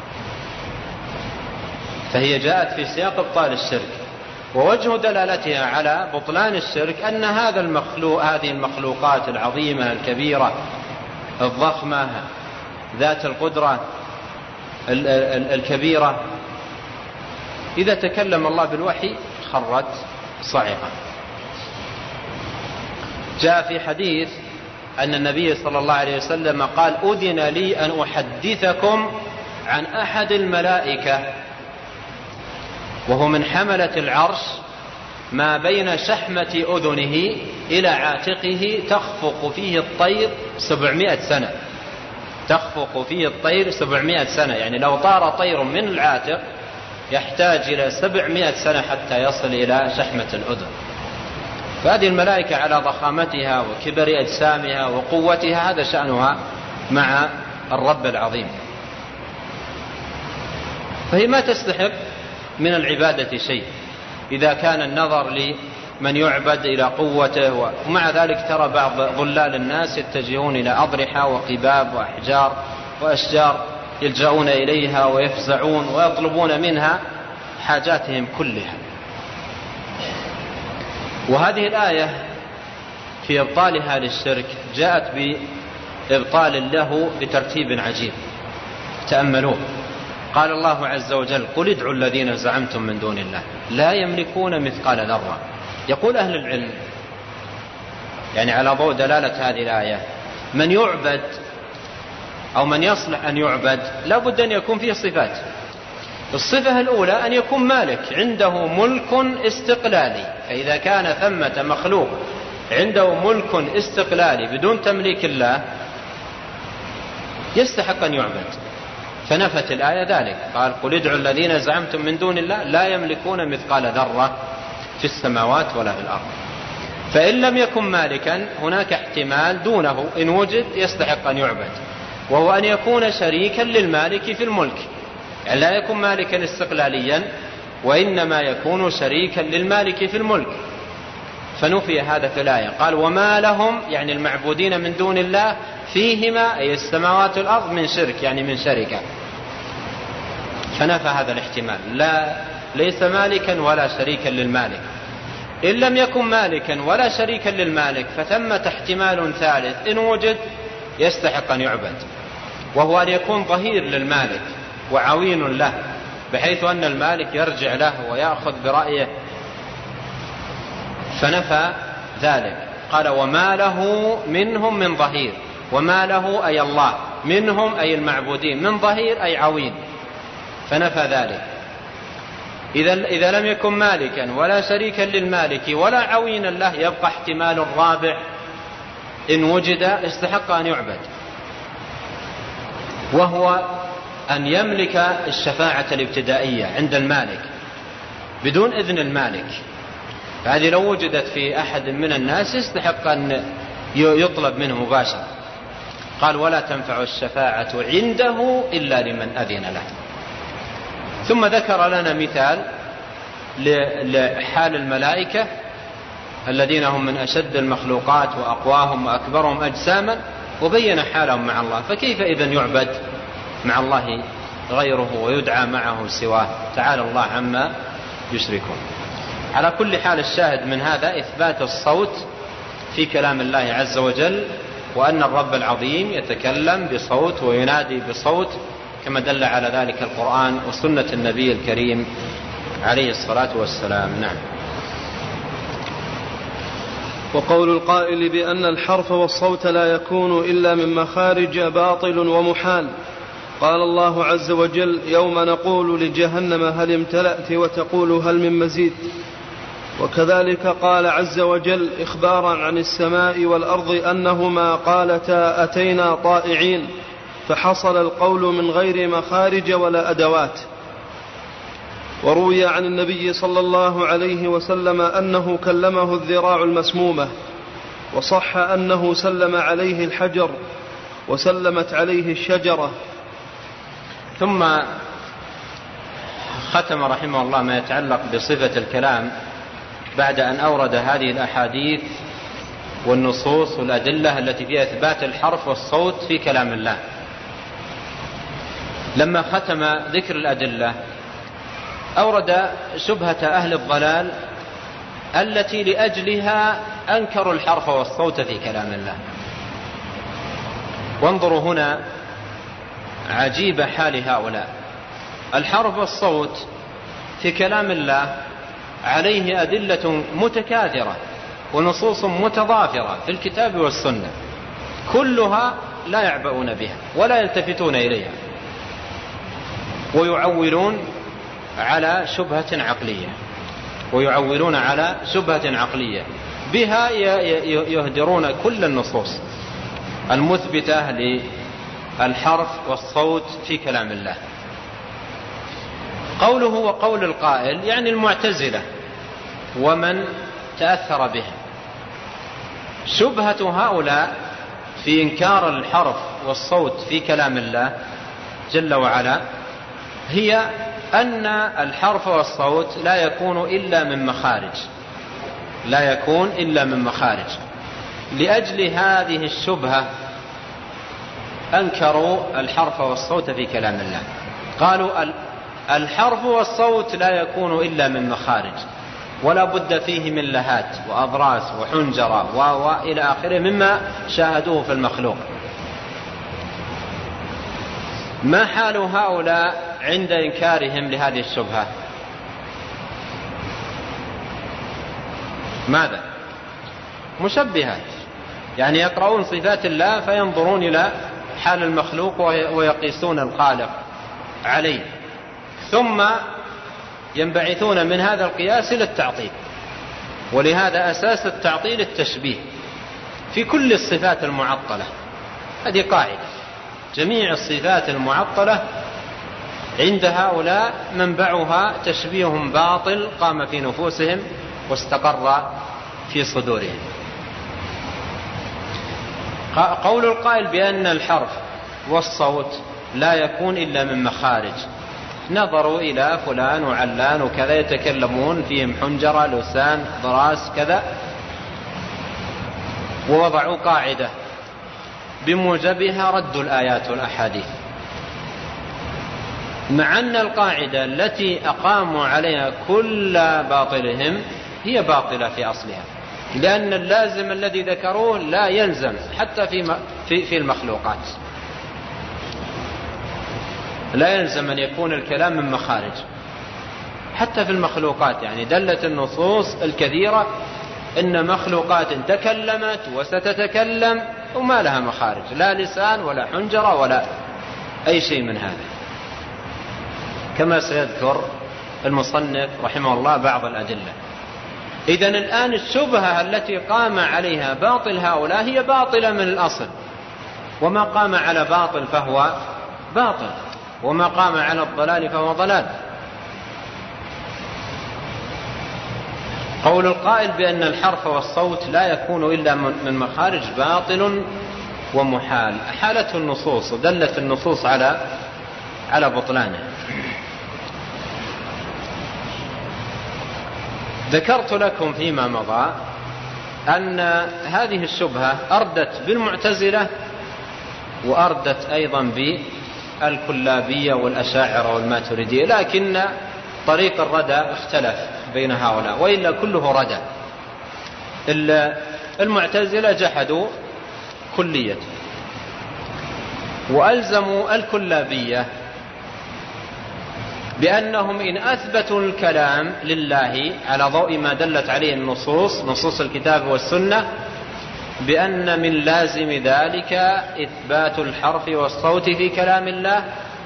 فهي جاءت في سياق إبطال الشرك، ووجه دلالتها على بطلان الشرك أن هذا المخلوق هذه المخلوقات العظيمة الكبيرة الضخمة ذات القدرة الكبيرة إذا تكلم الله بالوحي خرت صاعقة. جاء في حديث أن النبي صلى الله عليه وسلم قال أذن لي أن أحدثكم عن أحد الملائكة وهو من حملة العرش ما بين شحمة أذنه إلى عاتقه تخفق فيه الطير سبعمائة سنة، تخفق فيه الطير سبعمائة سنة، يعني لو طار طير من العاتق يحتاج إلى سبعمائة سنة حتى يصل إلى شحمة الأذن. فهذه الملائكة على ضخامتها وكبر أجسامها وقوتها هذا شأنها مع الرب العظيم، فهي ما تستحق من العبادة شيء إذا كان النظر لمن يعبد إلى قوته. ومع ذلك ترى بعض ظلال الناس يتجهون إلى أضرحة وقباب وأحجار وأشجار يلجؤون إليها ويفزعون ويطلبون منها حاجاتهم كلها. وهذه الآية في إبطالها للشرك جاءت بإبطال له بترتيب عجيب، تأملوه. قال الله عز وجل قل ادعوا الذين زعمتم من دون الله لا يملكون مثقال ذرة. يقول أهل العلم يعني على ضوء دلالة هذه الآية من يعبد أو من يصلح أن يعبد لا بد أن يكون فيه صفات. الصفة الأولى أن يكون مالك عنده ملك استقلالي، فإذا كان ثمة مخلوق عنده ملك استقلالي بدون تمليك الله يستحق أن يعبد، فنفت الآية ذلك. قال قل ادعوا الذين زعمتم من دون الله لا يملكون مثقال ذرة في السماوات ولا في الأرض. فإن لم يكن مالكا هناك احتمال دونه إن وجد يستحق أن يعبد، وهو أن يكون شريكا للمالك في الملك، يعني لا يكون مالكا استقلاليا وإنما يكون شريكا للمالك في الملك. فنفي هذا في الآية، قال وما لهم يعني المعبودين من دون الله فيهما أي السماوات والأرض من شرك يعني من شركة، فنفى هذا الاحتمال، لا ليس مالكا ولا شريكا للمالك. إن لم يكن مالكا ولا شريكا للمالك فثمة احتمال ثالث إن وجد يستحق أن يعبد، وهو أن يكون ظهير للمالك وعوين له، بحيث أن المالك يرجع له ويأخذ برأيه، فنفى ذلك. قال وما له منهم من ظهير، وما له أي الله، منهم أي المعبودين، من ظهير أي عوين، فنفى ذلك. إذا, إذا لم يكن مالكا ولا شريكا للمالك ولا عوينا له يبقى احتمال رابع إن وجد استحق أن يعبد، وهو أن يملك الشفاعة الابتدائية عند المالك بدون إذن المالك. هذه لو وجدت في أحد من الناس يستحق أن يطلب منه مباشرة. قال ولا تنفع الشفاعة عنده إلا لمن أذن له. ثم ذكر لنا مثال لحال الملائكة الذين هم من أشد المخلوقات وأقواهم وأكبرهم أجساما، وبين حالهم مع الله. فكيف إذن يعبد مع الله غيره ويدعى معه سواه؟ تعالى الله عما يشركون. على كل حال الشاهد من هذا إثبات الصوت في كلام الله عز وجل، وأن الرب العظيم يتكلم بصوت وينادي بصوت كما دل على ذلك القرآن وسنة النبي الكريم عليه الصلاة والسلام. نعم. وقول القائل بأن الحرف والصوت لا يكون إلا من مخارج باطل ومحال. قال الله عز وجل يوم نقول لجهنم هل امتلأت وتقول هل من مزيد. وكذلك قال عز وجل إخبارا عن السماء والأرض أنهما قالتا أتينا طائعين، فحصل القول من غير مخارج ولا أدوات. وروي عن النبي صلى الله عليه وسلم أنه كلمه الذراع المسمومة، وصح أنه سلم عليه الحجر وسلمت عليه الشجرة. ثم ختم رحمه الله ما يتعلق بصفة الكلام بعد أن أورد هذه الأحاديث والنصوص والأدلة التي فيها إثبات الحرف والصوت في كلام الله. لما ختم ذكر الأدلة أورد شبهة أهل الضلال التي لأجلها أنكروا الحرف والصوت في كلام الله. وانظروا هنا عجيب حال هؤلاء. الحرف والصوت في كلام الله عليه أدلة متكاثرة ونصوص متضافرة في الكتاب والسنة، كلها لا يعبؤون بها ولا يلتفتون إليها، ويعولون على شبهة عقلية ويعولون على شبهة عقلية بها يهدرون كل النصوص المثبتة للحرف والصوت في كلام الله. قوله وقول القائل يعني المعتزلة ومن تأثر بهم. شبهة هؤلاء في إنكار الحرف والصوت في كلام الله جل وعلا هي أن الحرف والصوت لا يكون إلا من مخارج لا يكون إلا من مخارج. لأجل هذه الشبهة أنكروا الحرف والصوت في كلام الله. قالوا الحرف والصوت لا يكون إلا من مخارج، ولا بد فيه من لهات وأضراس وحنجرة وإلى آخره مما شاهدوه في المخلوق. ما حال هؤلاء عند إنكارهم لهذه الشبهة؟ ماذا؟ مشبهات، يعني يقرؤون صفات الله فينظرون إلى حال المخلوق ويقيسون الخالق عليه، ثم ينبعثون من هذا القياس إلى التعطيل. ولهذا أساس التعطيل التشبيه في كل الصفات المعطلة. هذه قاعدة، جميع الصفات المعطلة عند هؤلاء منبعها تشبيه باطل قام في نفوسهم واستقر في صدورهم. قول القائل بأن الحرف والصوت لا يكون إلا من مخارج، نظروا إلى فلان وعلان وكذا يتكلمون فيهم حنجرة لسان ضراس كذا، ووضعوا قاعدة بموجبها ردوا الآيات والأحاديث، مع أن القاعدة التي أقاموا عليها كل باطلهم هي باطلة في أصلها، لأن اللازم الذي ذكروه لا يلزم حتى في في المخلوقات، لا يلزم أن يكون الكلام من مخارج حتى في المخلوقات. يعني دلت النصوص الكثيرة إن مخلوقات تكلمت وستتكلم وما لها مخارج، لا لسان ولا حنجرة ولا أي شيء من هذا، كما سيذكر المصنف رحمه الله بعض الأدلة. إذن الآن الشبهة التي قام عليها باطل هؤلاء هي باطلة من الأصل، وما قام على باطل فهو باطل، وما قام على الضلال فهو ضلال. قول القائل بأن الحرف والصوت لا يكون إلا من مخارج باطل ومحال، حالته النصوص ودلت النصوص على على بطلانه. ذكرت لكم فيما مضى أن هذه الشبهة أردت بالمعتزلة وأردت أيضا بالكلابية والأشاعرة والماتريدية، لكن طريق الردى اختلف بين هؤلاء، وإلا كله ردى. المعتزلة جحدوا كلية وألزموا الكلابية بأنهم إن أثبتوا الكلام لله على ضوء ما دلت عليه النصوص نصوص الكتاب والسنة، بأن من لازم ذلك إثبات الحرف والصوت في كلام الله،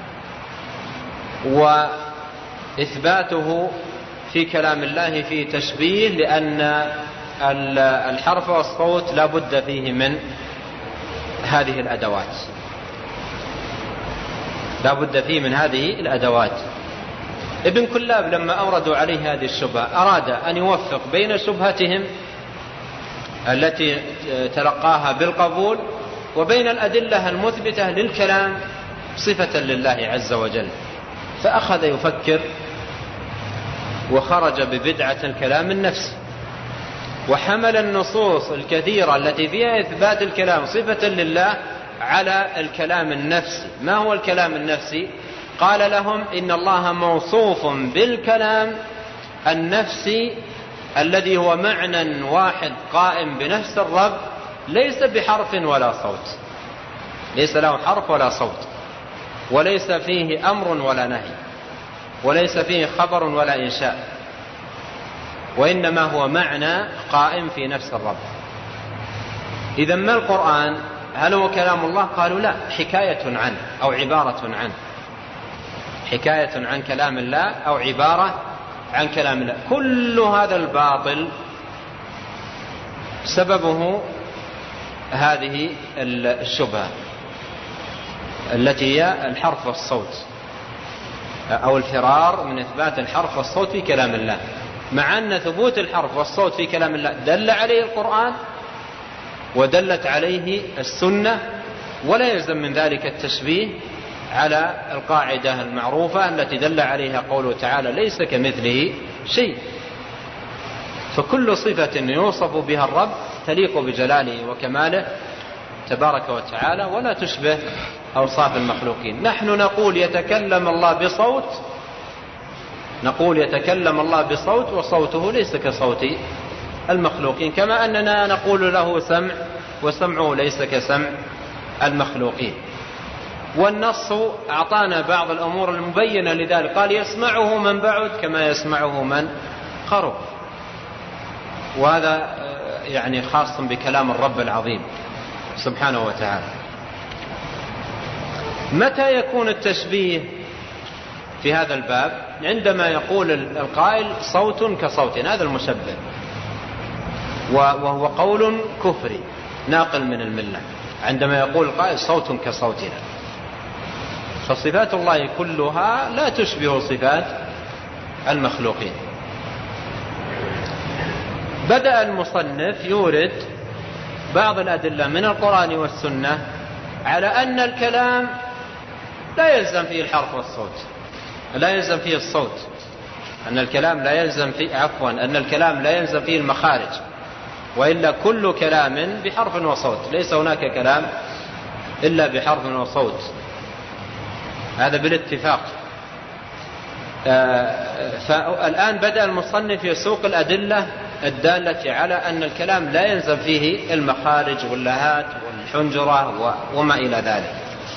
وإثباته في كلام الله في تشبيه، لأن الحرف والصوت لا بد فيه من هذه الأدوات، لا بد فيه من هذه الأدوات. ابن كلاب لما أوردوا عليه هذه الشبهة أراد أن يوفق بين شبهتهم التي تلقاها بالقبول وبين الأدلة المثبتة للكلام صفة لله عز وجل، فأخذ يفكر وخرج ببدعة الكلام النفسي، وحمل النصوص الكثيرة التي فيها إثبات الكلام صفة لله على الكلام النفسي. ما هو الكلام النفسي؟ قال لهم إن الله موصوف بالكلام النفسي الذي هو معنى واحد قائم بنفس الرب، ليس بحرف ولا صوت، ليس له حرف ولا صوت، وليس فيه أمر ولا نهي، وليس فيه خبر ولا إنشاء، وإنما هو معنى قائم في نفس الرب. إذا ما القرآن؟ هل هو كلام الله؟ قالوا لا، حكاية عنه أو عبارة عنه، حكاية عن كلام الله أو عبارة عن كلام الله. كل هذا الباطل سببه هذه الشبهة التي هي الحرف والصوت، أو الفرار من إثبات الحرف والصوت في كلام الله، مع أن ثبوت الحرف والصوت في كلام الله دل عليه القرآن ودلت عليه السنة، ولا يلزم من ذلك التشبيه على القاعدة المعروفة التي دل عليها قوله تعالى ليس كمثله شيء. فكل صفة يوصف بها الرب تليق بجلاله وكماله تبارك وتعالى، ولا تشبه أوصاف المخلوقين. نحن نقول يتكلم الله بصوت، نقول يتكلم الله بصوت وصوته ليس كصوت المخلوقين، كما أننا نقول له سمع وسمعه ليس كسمع المخلوقين. والنص أعطانا بعض الأمور المبينة لذلك، قال يسمعه من بعد كما يسمعه من قرب، وهذا يعني خاص بكلام الرب العظيم سبحانه وتعالى. متى يكون التشبيه في هذا الباب؟ عندما يقول القائل صوت كصوتنا، هذا المشبه، وهو قول كفري ناقل من الملة، عندما يقول القائل صوت كصوتنا. فصفات الله كلها لا تشبه صفات المخلوقين. بدأ المصنف يورد بعض الأدلة من القرآن والسنة على أن الكلام لا يلزم فيه الحرف والصوت، لا يلزم فيه الصوت، أن الكلام لا يلزم فيه عفوا أن الكلام لا يلزم فيه المخارج، وإلا كل كلام بحرف وصوت، ليس هناك كلام إلا بحرف وصوت، هذا بالاتفاق. فالآن بدأ المصنف يسوق الأدلة الدالة على أن الكلام لا يلزم فيه المخارج واللهات والحنجرة وما إلى ذلك.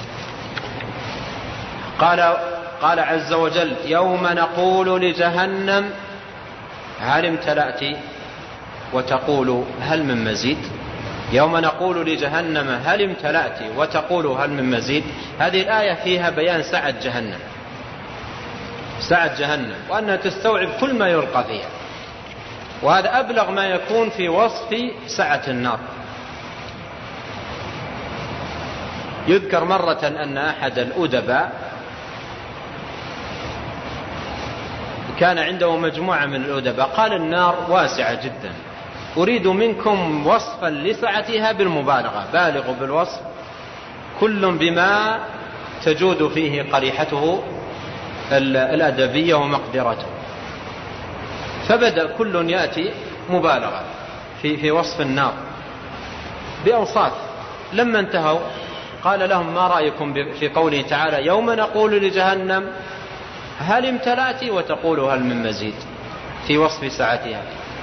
قال قال عز وجل: يوم نقول لجهنم هل امتلأت وتقول هل من مزيد. يوم نقول لجهنم هل امتلأت وتقول هل من مزيد. هذه الآية فيها بيان سعة جهنم، سعة جهنم، وأنها تستوعب كل ما يلقى فيها، وهذا أبلغ ما يكون في وصف سعة النار. يذكر مرة أن أحد الأدباء كان عنده مجموعة من الأدباء، قال: النار واسعة جدا، أريد منكم وصفا لسعتها بالمبالغة، بالغوا بالوصف، كل بما تجود فيه قريحته الأدبية ومقدرته. فبدأ كل يأتي مبالغة في, في وصف النار بأوصاف. لما انتهوا قال لهم: ما رأيكم في قوله تعالى: يوم نقول لجهنم هل امتلأت وتقول هل من مزيد، في وصف سعتها.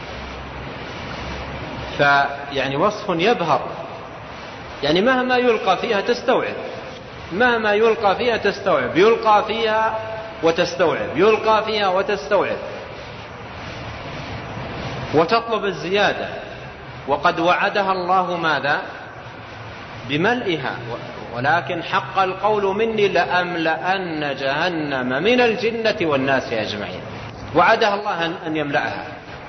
فيعني وصف يبهر، يعني مهما يلقى فيها تستوعب، مهما يلقى فيها تستوعب، يلقى فيها وتستوعب، يلقى فيها وتستوعب، وتطلب الزيادة. وقد وعدها الله ماذا؟ بملئها، ولكن حق القول مني لأملأن جهنم من الجنة والناس أجمعين. وعدها الله أن يملأها،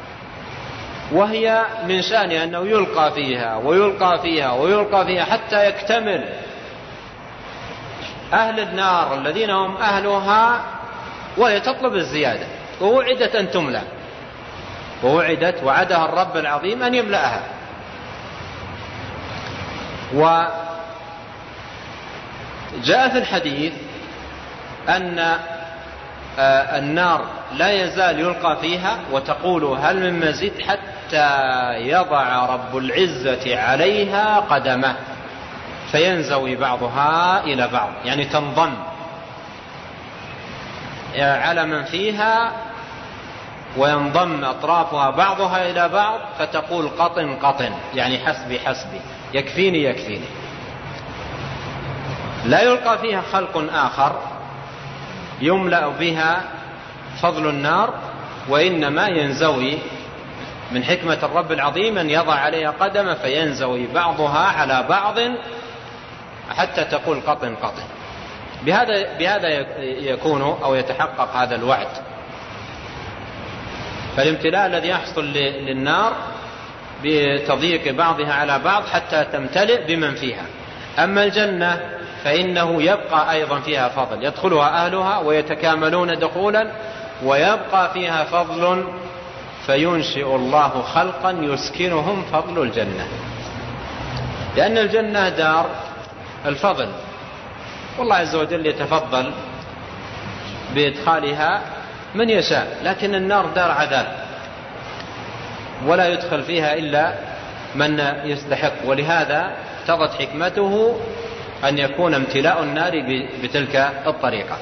وهي من شأنها أنه يلقى فيها ويلقى فيها ويلقى فيها حتى يكتمل. أهل النار الذين هم أهلها وهي تطلب الزيادة، ووعدت أن تملأ، ووعدت وعدها الرب العظيم أن يملأها. وجاء في الحديث أن النار لا يزال يلقى فيها وتقول هل من مزيد حتى يضع رب العزة عليها قدمه فينزوي بعضها إلى بعض، يعني تنضم على من فيها وينضم أطرافها بعضها إلى بعض، فتقول قطن قطن، يعني حسبي حسبي، يكفيني يكفيني. لا يلقى فيها خلق آخر يملأ بها فضل النار، وإنما ينزوي من حكمة الرب العظيم أن يضع عليها قدم فينزوي بعضها على بعض حتى تقول قطن قطن. بهذا, بهذا يكون أو يتحقق هذا الوعد. فالامتلاء الذي يحصل للنار بتضييق بعضها على بعض حتى تمتلئ بمن فيها. أما الجنة فإنه يبقى أيضا فيها فضل، يدخلها أهلها ويتكاملون دخولا، ويبقى فيها فضل فينشئ الله خلقا يسكنهم فضل الجنة، لأن الجنة دار الفضل، والله عز وجل يتفضل بإدخالها من يشاء. لكن النار دار عذاب ولا يدخل فيها إلا من يستحق، ولهذا اقتضت حكمته أن يكون امتلاء النار بتلك الطريقة.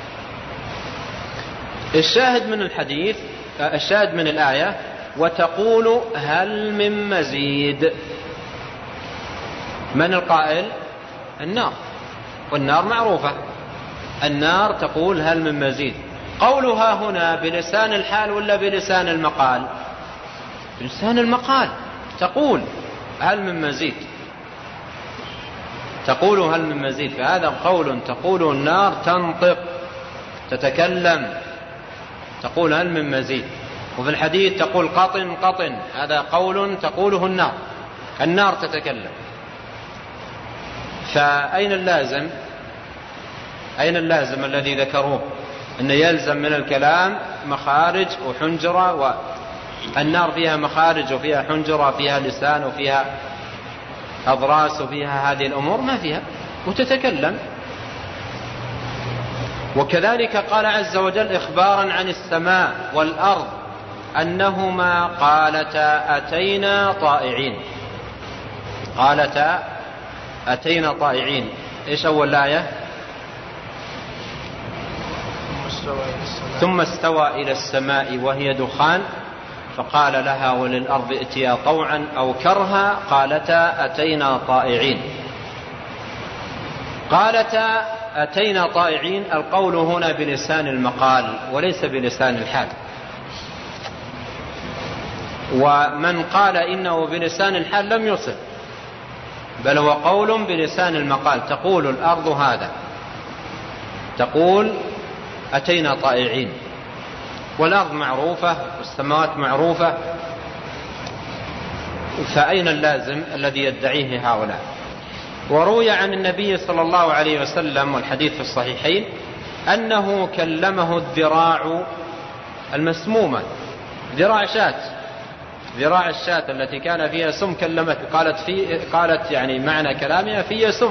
الشاهد من الحديث، الشاهد من الآية: وتقول هل من مزيد. من القائل؟ النار، والنار معروفة، النار تقول هل من مزيد. قولها هنا بلسان الحال ولا بلسان المقال؟ بلسان المقال، تقول هل من مزيد، تقول هل من مزيد. فهذا قول تقول النار، تنطق تتكلم، تقول هل من مزيد. وفي الحديث تقول قطن قطن، هذا قول تقوله النار، النار تتكلم. فأين اللازم؟ أين اللازم الذي ذكروه أن يلزم من الكلام مخارج وحنجرة و... النار فيها مخارج وفيها حنجرة وفيها لسان وفيها أضراس وفيها هذه الأمور؟ ما فيها، وتتكلم. وكذلك قال عز وجل إخبارا عن السماء والأرض أنهما قالتا أتينا طائعين. قالتا أتينا طائعين. إيش أول آية؟ ثم استوى إلى السماء وهي دخان فقال لها وللأرض ائتيا طوعا أو كرها قالتا أتينا طائعين. قالتا أتينا طائعين، القول هنا بلسان المقال وليس بلسان الحال. ومن قال إنه بلسان الحال لم يصف، بل هو قول بلسان المقال. تقول الأرض هذا، تقول أتينا طائعين، والأرض معروفة والسماوات معروفة، فأين اللازم الذي يدعيه هؤلاء؟ وروي عن النبي صلى الله عليه وسلم والحديث في الصحيحين أنه كلمه الذراع المسمومة، ذراع شاة، ذراع الشاة التي كان فيها سم كلمته، قالت في قالت يعني معنى كلامها فيها سم،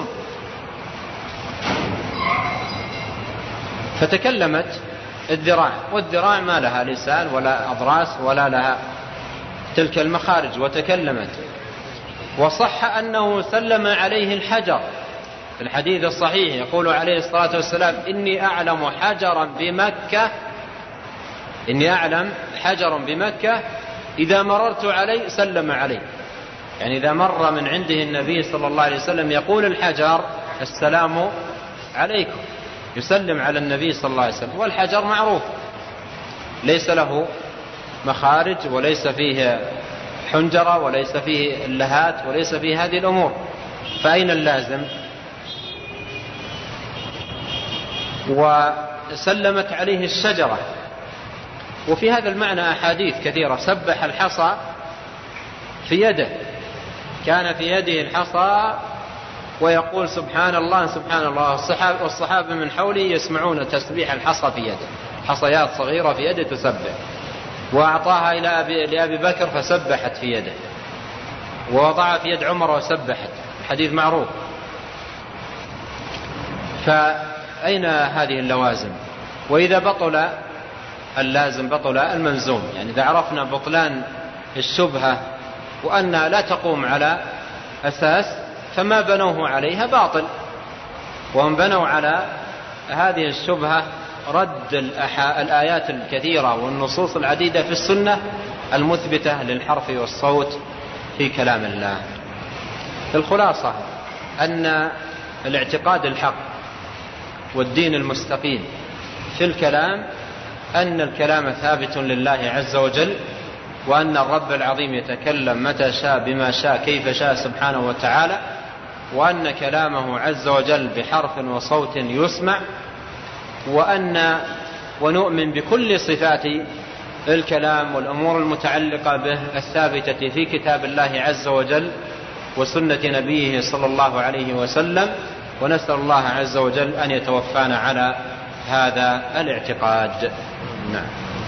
فتكلمت الذراع، والذراع ما لها لسان ولا أضراس ولا لها تلك المخارج، وتكلمت. وصح أنه سلم عليه الحجر في الحديث الصحيح، يقول عليه الصلاة والسلام إني أعلم حجرا بمكة إني أعلم حجرا بمكة إذا مررت عليه سلم عليه، يعني إذا مر من عنده النبي صلى الله عليه وسلم يقول الحجر السلام عليكم، يسلم على النبي صلى الله عليه وسلم. والحجر معروف ليس له مخارج وليس فيه حنجرة وليس فيه اللهات وليس فيه هذه الأمور، فأين اللازم؟ وسلمت عليه الشجرة. وفي هذا المعنى أحاديث كثيرة. سبح الحصى في يده، كان في يده الحصى ويقول سبحان الله سبحان الله، والصحابة من حوله يسمعون تسبيح الحصى في يده، حصيات صغيرة في يده تسبح. وأعطاها إلى أبي, لأبي بكر فسبحت في يده، ووضعها في يد عمر وسبحت، حديث معروف. فأين هذه اللوازم؟ وإذا بطل اللازم بطل الملزوم. يعني إذا عرفنا بطلان الشبهة وأنها لا تقوم على أساس فما بنوه عليها باطل. وهم بنوا على هذه الشبهة رد الآيات الكثيرة والنصوص العديدة في السنة المثبتة للحرف والصوت في كلام الله. الخلاصة أن الاعتقاد الحق والدين المستقيم في الكلام أن الكلام ثابت لله عز وجل، وأن الرب العظيم يتكلم متى شاء بما شاء كيف شاء سبحانه وتعالى، وأن كلامه عز وجل بحرف وصوت يسمع، وأن ونؤمن بكل صفات الكلام والأمور المتعلقة به الثابتة في كتاب الله عز وجل وسنة نبيه صلى الله عليه وسلم. ونسأل الله عز وجل أن يتوفانا على هذا الاعتقاد. نعم.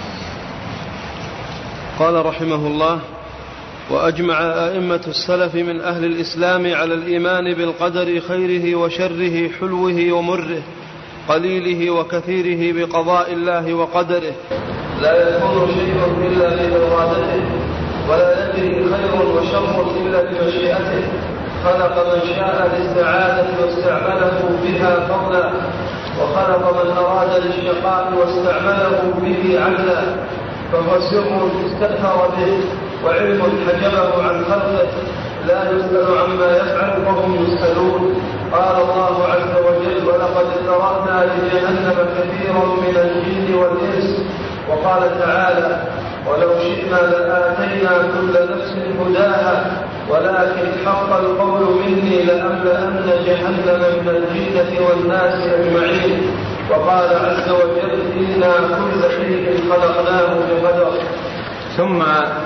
قال رحمه الله: وأجمع أئمة السلف من أهل الإسلام على الإيمان بالقدر خيره وشره حلوه ومره قليله وكثيره بقضاء الله وقدره، لا يكون شيء إلا بإرادته، ولا يجري خير وشر إلا بمشيئته. خلق من شاء للسعادة واستعمله بها فضلا، وخلق من أراد للشقاء واستعمله به عدلا، فهو سر استأثر به وعلم حجبه عن خلقه، لا يسأل عما يفعل وهم يسألون. قال الله عز وجل: ولقد ذرأنا لجهنم كثيرا من الجن والإنس. وقال تعالى: ولو شئنا لآتينا كل نفس هداها ولكن حق القول مني لأملأن جهنم من الجنة والناس أجمعين. وقال عز وجل: إنا كل شيء خلقناه بقدر. ثم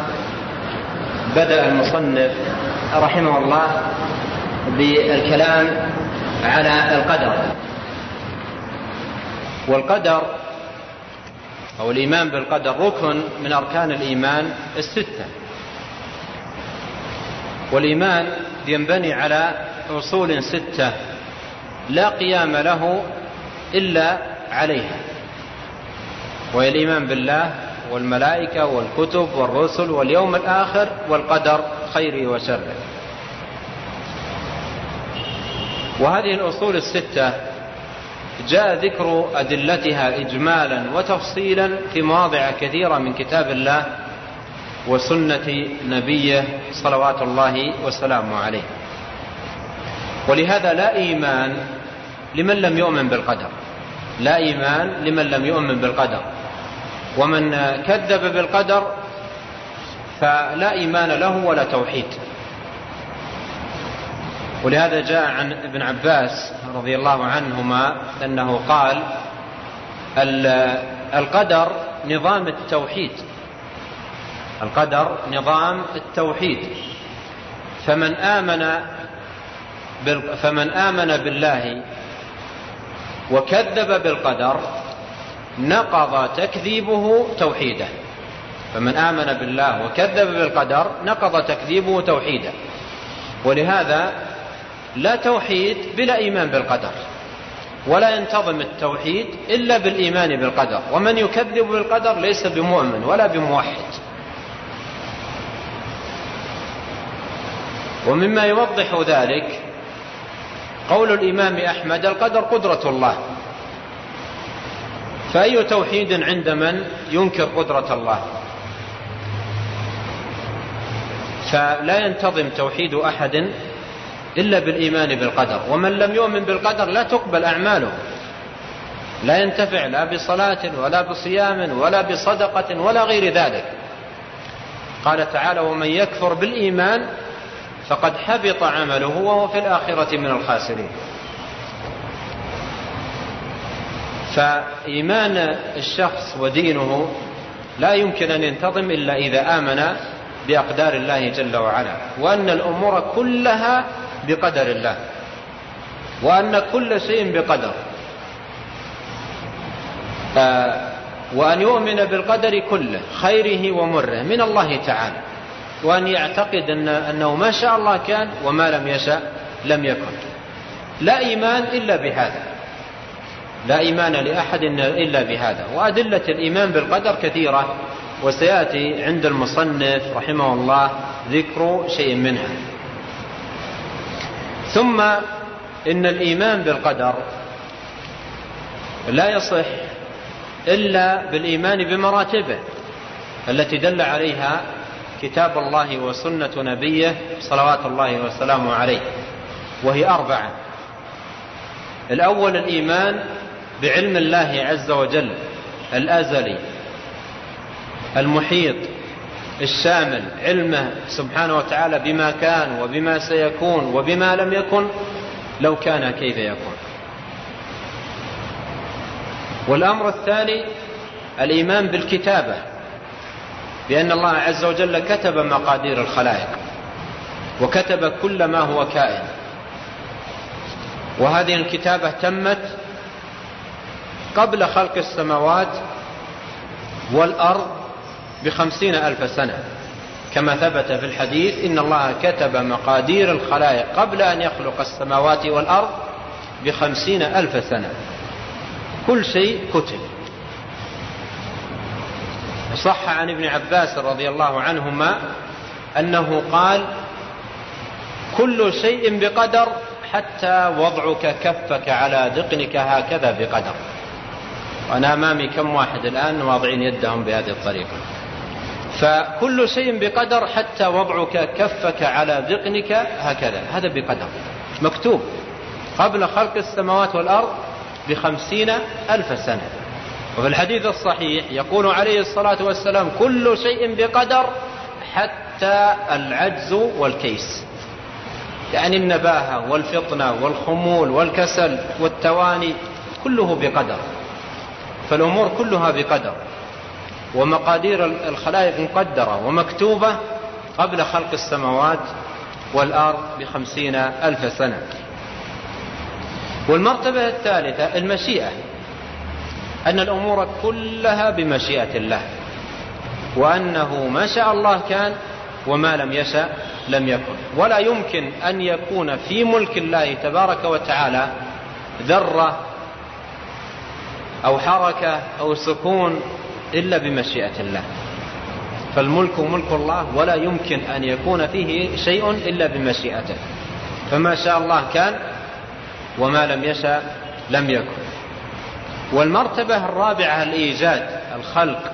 بدأ المصنف رحمه الله بالكلام على القدر. والقدر أو الإيمان بالقدر ركن من أركان الإيمان الستة، والإيمان ينبني على أصول ستة لا قيام له إلا عليها، وهي الإيمان بالله والملائكة والكتب والرسل واليوم الآخر والقدر خيره وشره. وهذه الأصول الستة جاء ذكر أدلتها إجمالا وتفصيلا في مواضع كثيرة من كتاب الله وسنة نبيه صلوات الله وسلامه عليه. ولهذا لا إيمان لمن لم يؤمن بالقدر، لا إيمان لمن لم يؤمن بالقدر، ومن كذب بالقدر فلا إيمان له ولا توحيد. ولهذا جاء عن ابن عباس رضي الله عنهما أنه قال: القدر نظام التوحيد، القدر نظام التوحيد، فمن آمن فمن آمن بالله وكذب بالقدر نقض تكذيبه توحيده، فمن آمن بالله وكذب بالقدر نقض تكذيبه توحيده. ولهذا لا توحيد بلا إيمان بالقدر، ولا ينتظم التوحيد إلا بالإيمان بالقدر، ومن يكذب بالقدر ليس بمؤمن ولا بموحد. ومما يوضح ذلك قول الإمام أحمد: القدر قدرة الله. فأي توحيد عند من ينكر قدرة الله؟ فلا ينتظم توحيد أحد إلا بالإيمان بالقدر، ومن لم يؤمن بالقدر لا تقبل أعماله، لا ينتفع لا بصلاة ولا بصيام ولا بصدقة ولا غير ذلك. قال تعالى: ومن يكفر بالإيمان فقد حبط عمله وهو في الآخرة من الخاسرين. فإيمان الشخص ودينه لا يمكن أن ينتظم إلا إذا آمن بأقدار الله جل وعلا، وأن الأمور كلها بقدر الله، وأن كل شيء بقدر، وأن يؤمن بالقدر كله خيره ومره من الله تعالى، وأن يعتقد أن أنه ما شاء الله كان وما لم يشاء لم يكن. لا إيمان إلا بهذا، لا إيمان لأحد إلا بهذا. وأدلة الإيمان بالقدر كثيرة، وسيأتي عند المصنف رحمه الله ذكر شيء منها. ثم إن الإيمان بالقدر لا يصح إلا بالإيمان بمراتبه التي دل عليها كتاب الله وسنة نبيه صلوات الله وسلامه عليه، وهي أربعة. الأول الإيمان بعلم الله عز وجل الأزلي المحيط الشامل، علمه سبحانه وتعالى بما كان وبما سيكون وبما لم يكن لو كان كيف يكون. والأمر الثاني الإيمان بالكتابة، بأن الله عز وجل كتب مقادير الخلائق وكتب كل ما هو كائن، وهذه الكتابة تمت قبل خلق السماوات والأرض بخمسين ألف سنة، كما ثبت في الحديث: إن الله كتب مقادير الخلائق قبل أن يخلق السماوات والأرض بخمسين ألف سنة. كل شيء كتب. صح عن ابن عباس رضي الله عنهما أنه قال: كل شيء بقدر حتى وضعك كفك على ذقنك هكذا بقدر. وأنا أمامي كم واحد الآن واضعين يدهم بهذه الطريقة. فكل شيء بقدر حتى وضعك كفك على ذقنك هكذا، هذا بقدر مكتوب قبل خلق السماوات والأرض بخمسين ألف سنة. وفي الحديث الصحيح يقول عليه الصلاة والسلام: كل شيء بقدر حتى العجز والكيس، يعني النباهة والفطنة والخمول والكسل والتواني كله بقدر. فالأمور كلها بقدر، ومقادير الخلائق مقدرة ومكتوبة قبل خلق السماوات والأرض بخمسين ألف سنة. والمرتبة الثالثة المشيئة، أن الأمور كلها بمشيئة الله، وأنه ما شاء الله كان وما لم يشاء لم يكن. ولا يمكن أن يكون في ملك الله تبارك وتعالى ذرة أو حركة أو سكون إلا بمشيئة الله. فالملك ملك الله ولا يمكن أن يكون فيه شيء إلا بمشيئته، فما شاء الله كان وما لم يشاء لم يكن. والمرتبة الرابعة الإيجاد، الخلق،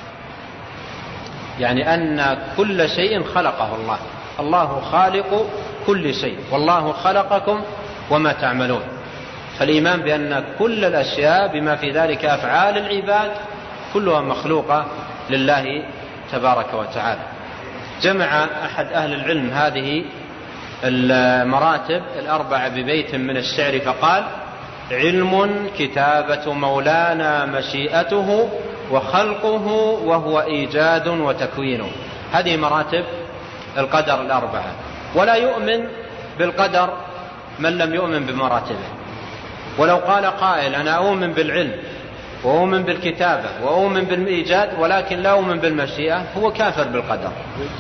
يعني أن كل شيء خلقه الله. الله خالق كل شيء، والله خلقكم وما تعملون. فالإيمان بأن كل الأشياء بما في ذلك أفعال العباد كلها مخلوقة لله تبارك وتعالى. جمع أحد أهل العلم هذه المراتب الأربعة ببيت من الشعر فقال: علم كتابة مولانا مشيئته وخلقه وهو إيجاد وتكوين. هذه مراتب القدر الأربعة. ولا يؤمن بالقدر من لم يؤمن بمراتبه. ولو قال قائل: أنا أؤمن بالعلم وأؤمن بالكتابة وأؤمن بالإيجاد ولكن لا أؤمن بالمشيئة، هو كافر بالقدر.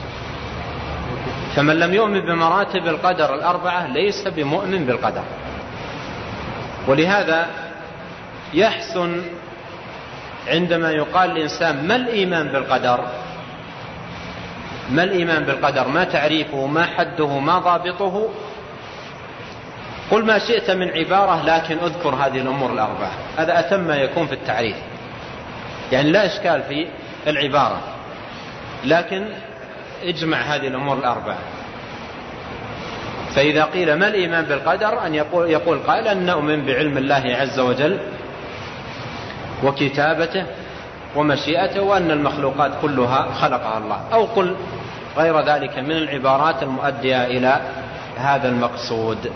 فمن لم يؤمن بمراتب القدر الأربعة ليس بمؤمن بالقدر. ولهذا يحسن عندما يقال الإنسان: ما الإيمان بالقدر؟ ما الإيمان بالقدر؟ ما تعريفه؟ ما حده؟ ما ضابطه؟ قل ما شئت من عبارة، لكن أذكر هذه الأمور الأربعة. هذا أتم ما يكون في التعريف، يعني لا إشكال في العبارة، لكن اجمع هذه الأمور الأربعة. فإذا قيل ما الإيمان بالقدر، أن يقول, يقول قائل: أن نؤمن بعلم الله عز وجل وكتابته ومشيئته، وأن المخلوقات كلها خلقها الله. أو قل غير ذلك من العبارات المؤدية إلى هذا المقصود.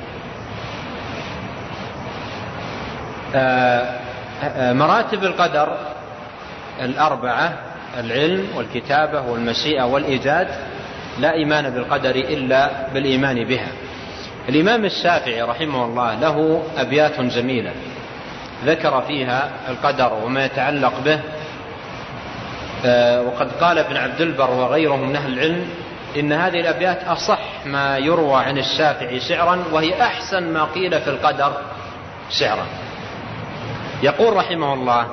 مراتب القدر الأربعة: العلم والكتابة والمشيئة والإيجاد، لا إيمان بالقدر إلا بالإيمان بها. الإمام الشافعي رحمه الله له أبيات جميلة ذكر فيها القدر وما يتعلق به. وقد قال ابن عبد البر وغيره من أهل العلم إن هذه الأبيات أصح ما يروى عن الشافعي شعرا، وهي أحسن ما قيل في القدر شعرا. يقول رحمه الله: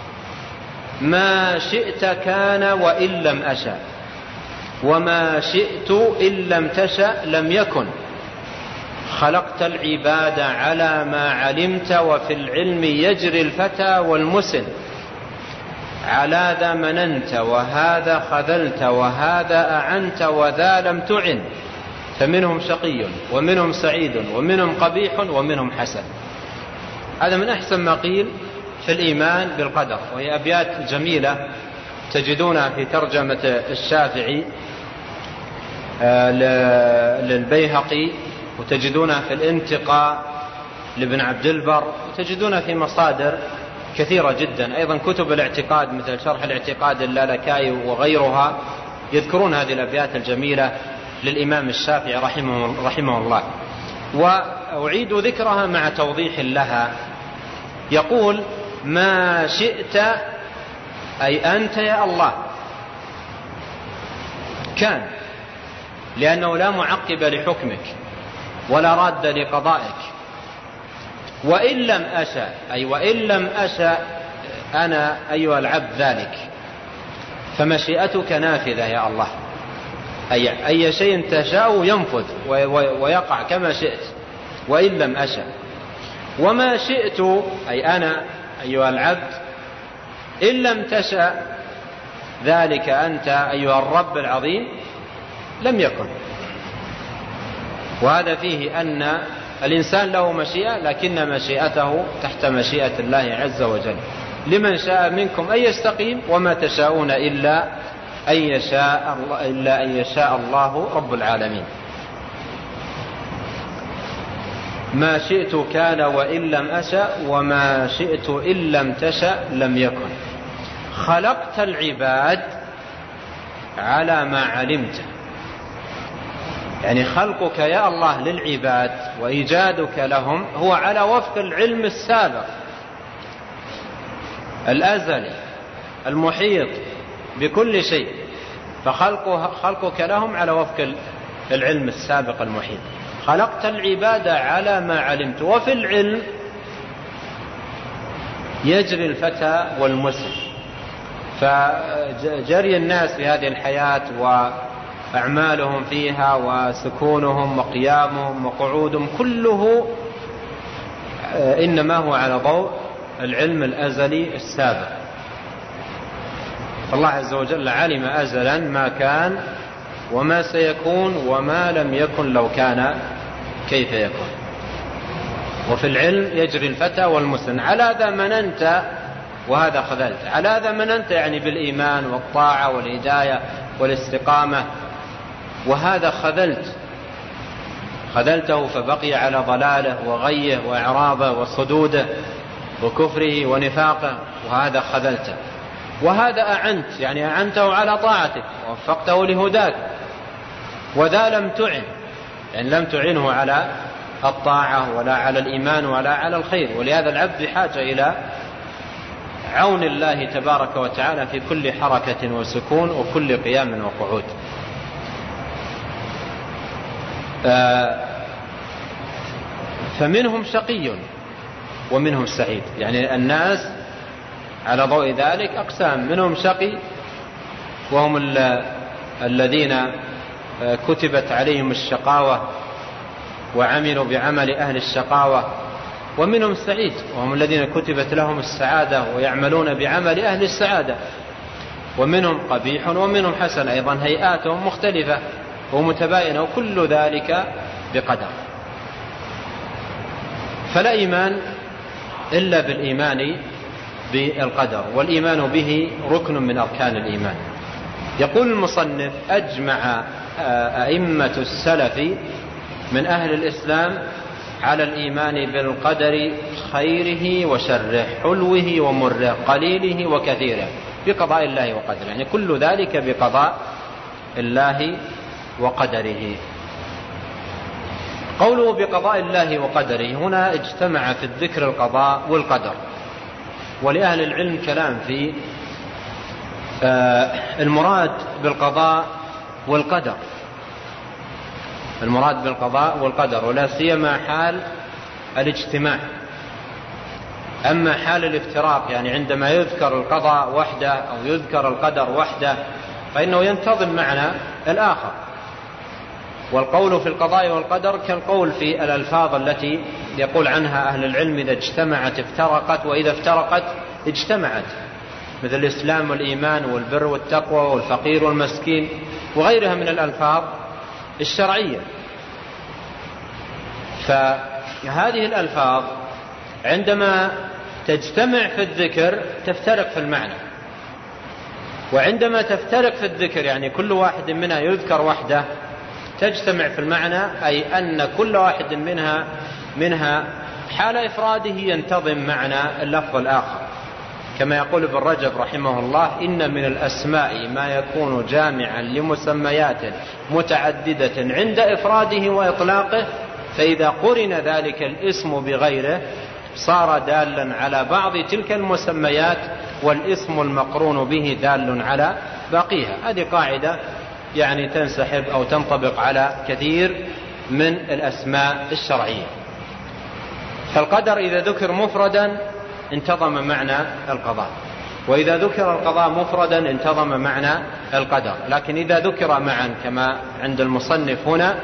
ما شئت كان وإن لم أشأ، وما شئت إن لم تشأ لم يكن. خلقت العباد على ما علمت، وفي العلم يجري الفتى والمسن. على ذا مننت وهذا خذلت، وهذا أعنت وذا لم تعن. فمنهم شقي ومنهم سعيد ومنهم قبيح ومنهم حسن. هذا من أحسن ما قيل في الإيمان بالقدر، وهي أبيات جميلة تجدونها في ترجمة الشافعي للبيهقي، وتجدونها في الانتقاء لابن عبد البر، وتجدونها في مصادر كثيرة جدا. أيضا كتب الاعتقاد مثل شرح الاعتقاد اللالكائي وغيرها يذكرون هذه الأبيات الجميلة للإمام الشافعي رحمه, رحمه الله. وأعيد ذكرها مع توضيح لها. يقول: ما شئت أي أنت يا الله كان، لأنه لا معقب لحكمك ولا راد لقضائك. وإن لم أشأ أي وإن لم أشأ أنا أيها العبد ذلك، فمشيئتك نافذة يا الله. أي, أي شيء تشاء ينفذ ويقع كما شئت وإن لم أشأ. وما شئت أي أنا أيها العبد إن لم تشأ ذلك أنت أيها الرب العظيم لم يكن. وهذا فيه أن الإنسان له مشيئة، لكن مشيئته تحت مشيئة الله عز وجل. لمن شاء منكم أن يستقيم، وما تشاءون إلا أن يشاء الله, إلا أن يشاء الله رب العالمين. ما شئت كان وإن لم أشأ، وما شئت إن لم تشأ لم يكن. خلقت العباد على ما علمت، يعني خلقك يا الله للعباد وإيجادك لهم هو على وفق العلم السابق. الأزلي المحيط بكل شيء، فخلقك لهم على وفق العلم السابق المحيط. خلقت العبادة على ما علمت. وفي العلم يجري الفتى والمسن، فجري الناس في هذه الحياة وأعمالهم فيها وسكونهم وقيامهم وقعودهم كله إنما هو على ضوء العلم الأزلي السابق. فالله عز وجل علم أزلا ما كان وما سيكون وما لم يكن لو كان كيف يكون. وفي العلم يجري الفتى والمسن. على ذا مننت وهذا خذلت. على ذا مننت يعني بالإيمان والطاعة والهداية والاستقامة، وهذا خذلت خذلته فبقي على ضلاله وغيه وإعراضه وصدوده وكفره ونفاقه، وهذا خذلته. وهذا أعنت يعني أعنته على طاعتك ووفقته لهداك، وذا لم تعن يعني لم تعنه على الطاعة ولا على الإيمان ولا على الخير. ولهذا العبد بحاجة إلى عون الله تبارك وتعالى في كل حركة وسكون وكل قيام وقعود. فمنهم شقي ومنهم سعيد، يعني الناس على ضوء ذلك أقسام. منهم شقي وهم الذين كتبت عليهم الشقاوة وعملوا بعمل أهل الشقاوة، ومنهم سعيد وهم الذين كتبت لهم السعادة ويعملون بعمل أهل السعادة، ومنهم قبيح ومنهم حسن، أيضا هيئاتهم مختلفة ومتباينة، وكل ذلك بقدر. فلا إيمان إلا بالإيمان بالقدر، والإيمان به ركن من أركان الإيمان. يقول المصنف: أجمع أئمة السلف من أهل الإسلام على الإيمان بالقدر خيره وشره، حلوه ومره، قليله وكثيره، بقضاء الله وقدره، يعني كل ذلك بقضاء الله وقدره. قوله بقضاء الله وقدره هنا اجتمع في الذكر القضاء والقدر. ولأهل العلم كلام في المراد بالقضاء والقدر، المراد بالقضاء والقدر، ولا سيما حال الاجتماع. أما حال الافتراق يعني عندما يذكر القضاء وحده أو يذكر القدر وحده فإنه ينتظم معنى الآخر. والقول في القضاء والقدر كالقول في الألفاظ التي يقول عنها أهل العلم: إذا اجتمعت افترقت، وإذا افترقت اجتمعت، مثل الإسلام والإيمان والبر والتقوى والفقير والمسكين وغيرها من الألفاظ الشرعية. فهذه الألفاظ عندما تجتمع في الذكر تفترق في المعنى، وعندما تفترق في الذكر يعني كل واحد منها يذكر وحده تجتمع في المعنى، أي أن كل واحد منها منها حال إفراده ينتظم معنى اللفظ الآخر. كما يقول ابن رجب رحمه الله: إن من الأسماء ما يكون جامعا لمسميات متعددة عند إفراده وإطلاقه، فإذا قرن ذلك الاسم بغيره صار دالا على بعض تلك المسميات، والاسم المقرون به دال على باقيها. هذه قاعدة يعني تنسحب أو تنطبق على كثير من الأسماء الشرعية. فالقدر إذا ذكر مفردا انتظم معنى القضاء، وإذا ذكر القضاء مفردا انتظم معنى القدر. لكن إذا ذكر معا كما عند المصنف هنا،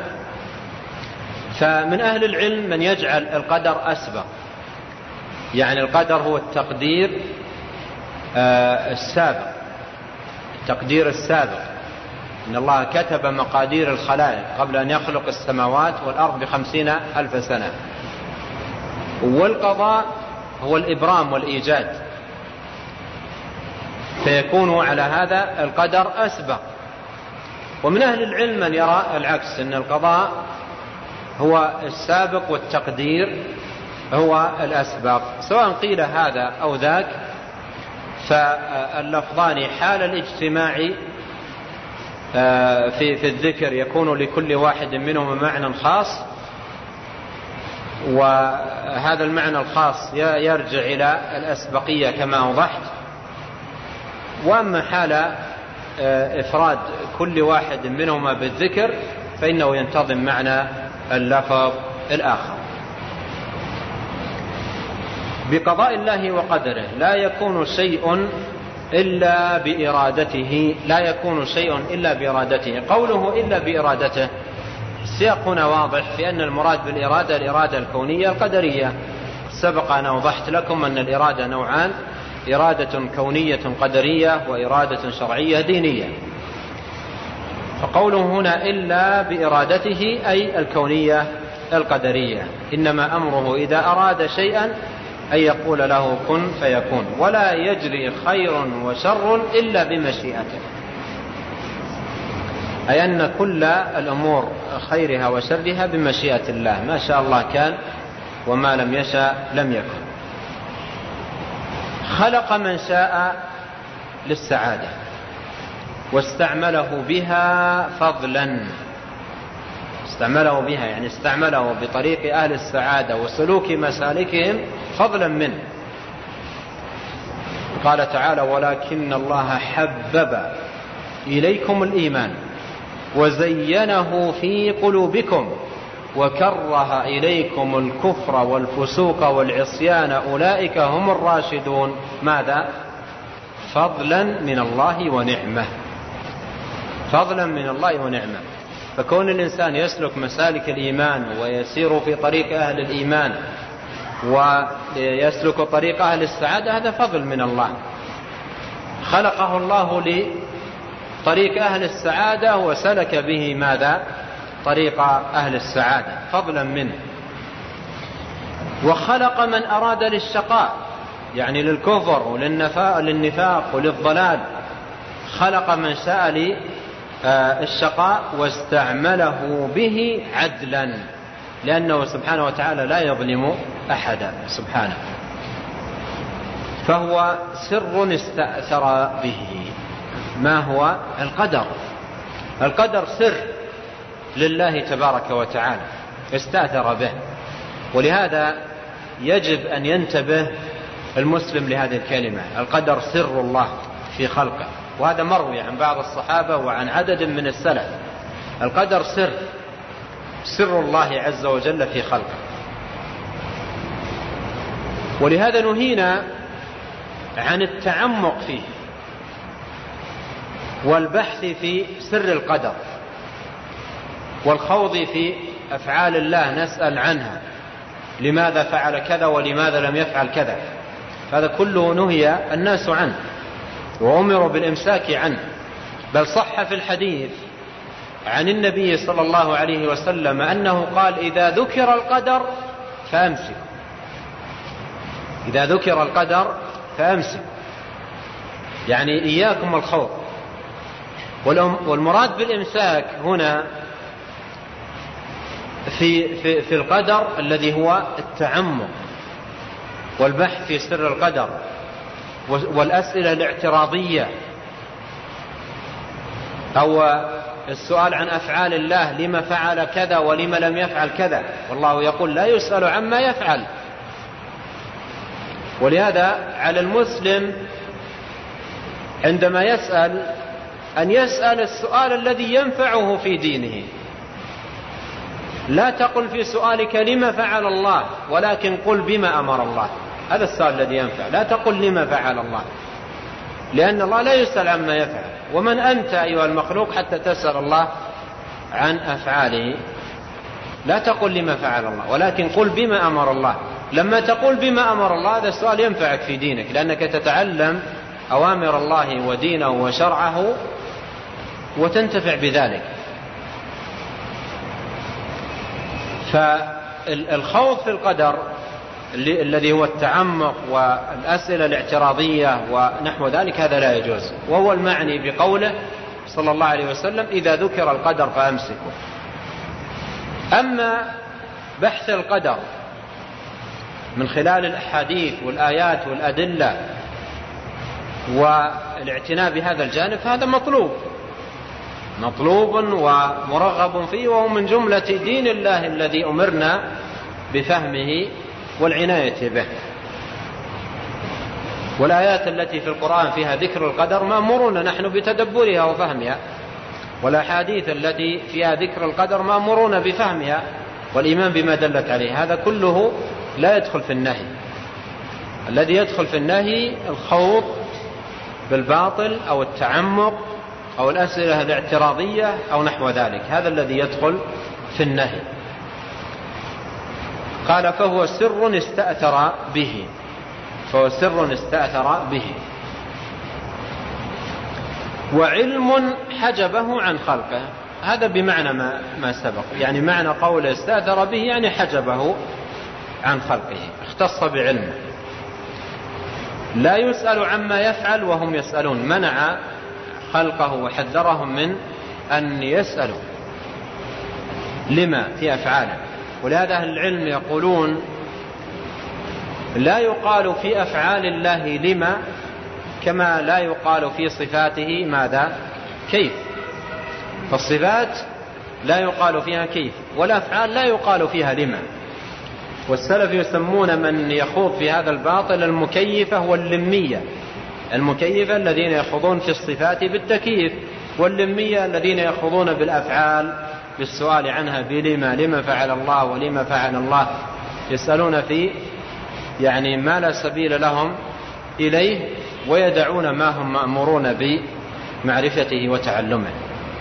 فمن أهل العلم من يجعل القدر أسبق، يعني القدر هو التقدير السابق، التقدير السابق. إن الله كتب مقادير الخلائق قبل أن يخلق السماوات والأرض بخمسين ألف سنة. والقضاء هو الإبرام والإيجاد، فيكون على هذا القدر أسبق. ومن أهل العلم من يرى العكس، أن القضاء هو السابق والتقدير هو الأسبق. سواء قيل هذا أو ذاك، فاللفظان حال الاجتماع في في الذكر يكون لكل واحد منهما معنى خاص، وهذا المعنى الخاص يرجع إلى الأسبقية كما أوضحت. وأما حال إفراد كل واحد منهما بالذكر فإنه ينتظم معنى اللفظ الآخر. بقضاء الله وقدره لا يكون شيء إلا بإرادته، لا يكون شيء إلا بإرادته. قوله إلا بإرادته السياق هنا واضح في أن المراد بالإرادة الإرادة الكونية القدرية. سبق أن أوضحت لكم أن الإرادة نوعان: إرادة كونية قدرية وإرادة شرعية دينية. فقوله هنا إلا بإرادته أي الكونية القدرية، إنما أمره إذا أراد شيئا أن يقول له كن فيكون، ولا يجري خير وشر إلا بمشيئته، أي أن كل الأمور خيرها وشرها بمشيئة الله، ما شاء الله كان وما لم يشاء لم يكن. خلق من شاء للسعادة واستعمله بها فضلا، استعمله بها يعني استعمله بطريق أهل السعادة وسلوك مسالكهم فضلا منه. قال تعالى: ولكن الله حبب إليكم الإيمان وزينه في قلوبكم وكره إليكم الكفر والفسوق والعصيان أولئك هم الراشدون. ماذا؟ فضلا من الله ونعمة، فضلا من الله ونعمة. فكون الإنسان يسلك مسالك الإيمان ويسير في طريق أهل الإيمان ويسلك طريق أهل السعادة هذا فضل من الله. خلقه الله لطريق أهل السعادة وسلك به ماذا؟ طريق أهل السعادة فضلا منه. وخلق من أراد للشقاء يعني للكفر وللنفاق وللضلال، خلق من شاء للشقاء واستعمله به عدلا، لأنه سبحانه وتعالى لا يظلم أحدا سبحانه. فهو سر استأثر به. ما هو؟ القدر. القدر سر لله تبارك وتعالى استأثر به، ولهذا يجب أن ينتبه المسلم لهذه الكلمة. القدر سر الله في خلقه، وهذا مروي عن بعض الصحابة وعن عدد من السلف. القدر سر سر الله عز وجل في خلقه، ولهذا نهينا عن التعمق فيه والبحث في سر القدر والخوض في أفعال الله، نسأل عنها لماذا فعل كذا ولماذا لم يفعل كذا. هذا كله نهي الناس عنه وأمروا بالإمساك عنه. بل صح في الحديث عن النبي صلى الله عليه وسلم أنه قال: إذا ذكر القدر فأمسك، إذا ذكر القدر فأمسك، يعني إياكم الخوض. والمراد بالإمساك هنا في, في, في القدر الذي هو التعمق والبحث في سر القدر والأسئلة الاعتراضية أو السؤال عن أفعال الله، لما فعل كذا ولما لم يفعل كذا، والله يقول لا يسأل عما يفعل. ولهذا على المسلم عندما يسأل أن يسأل السؤال الذي ينفعه في دينه. لا تقل في سؤالك لما فعل الله، ولكن قل بما أمر الله. هذا السؤال الذي ينفع. لا تقل لما فعل الله، لأن الله لا يسأل عما يفعل. ومن أنت أيها المخلوق حتى تسأل الله عن أفعاله؟ لا تقل لما فعل الله، ولكن قل بما أمر الله. لما تقول بما أمر الله هذا السؤال ينفعك في دينك، لأنك تتعلم أوامر الله ودينه وشرعه وتنتفع بذلك. فالخوض في القدر الذي هو التعمق والأسئلة الاعتراضية ونحو ذلك هذا لا يجوز، وهو المعني بقوله صلى الله عليه وسلم: إذا ذكر القدر فأمسكوا. أما بحث القدر من خلال الأحاديث والآيات والأدلة والاعتناء بهذا الجانب هذا مطلوب مطلوب ومرغب فيه، وهو من جملة دين الله الذي أمرنا بفهمه والعناية به. والآيات التي في القرآن فيها ذكر القدر مأمورون نحن بتدبرها وفهمها، والأحاديث التي فيها ذكر القدر مأمورون بفهمها والإيمان بما دلت عليه. هذا كله لا يدخل في النهي. الذي يدخل في النهي الخوض بالباطل أو التعمق أو الأسئلة الاعتراضية أو نحو ذلك، هذا الذي يدخل في النهي. قال فهو سر استأثر به، فهو سر استأثر به، وعلم حجبه عن خلقه. هذا بمعنى ما, ما سبق، يعني معنى قوله استأثر به يعني حجبه عن خلقه، اختص بعلمه. لا يسأل عما يفعل وهم يسألون، منع خلقه وحذرهم من أن يسألوا لما في أفعاله. ولهذا أهل العلم يقولون لا يقال في أفعال الله لما كما لا يقال في صفاته ماذا كيف. فالصفات لا يقال فيها كيف، والأفعال لا يقال فيها لما. والسلف يسمون من يخوض في هذا الباطل المكيفة واللمية. المكيفة الذين يخوضون في الصفات بالتكييف، واللمية الذين يخوضون بالأفعال بالسؤال عنها بلما، لما فعل الله ولما فعل الله، يسألون في يعني ما لا سبيل لهم إليه، ويدعون ما هم مأمورون بمعرفته وتعلمه.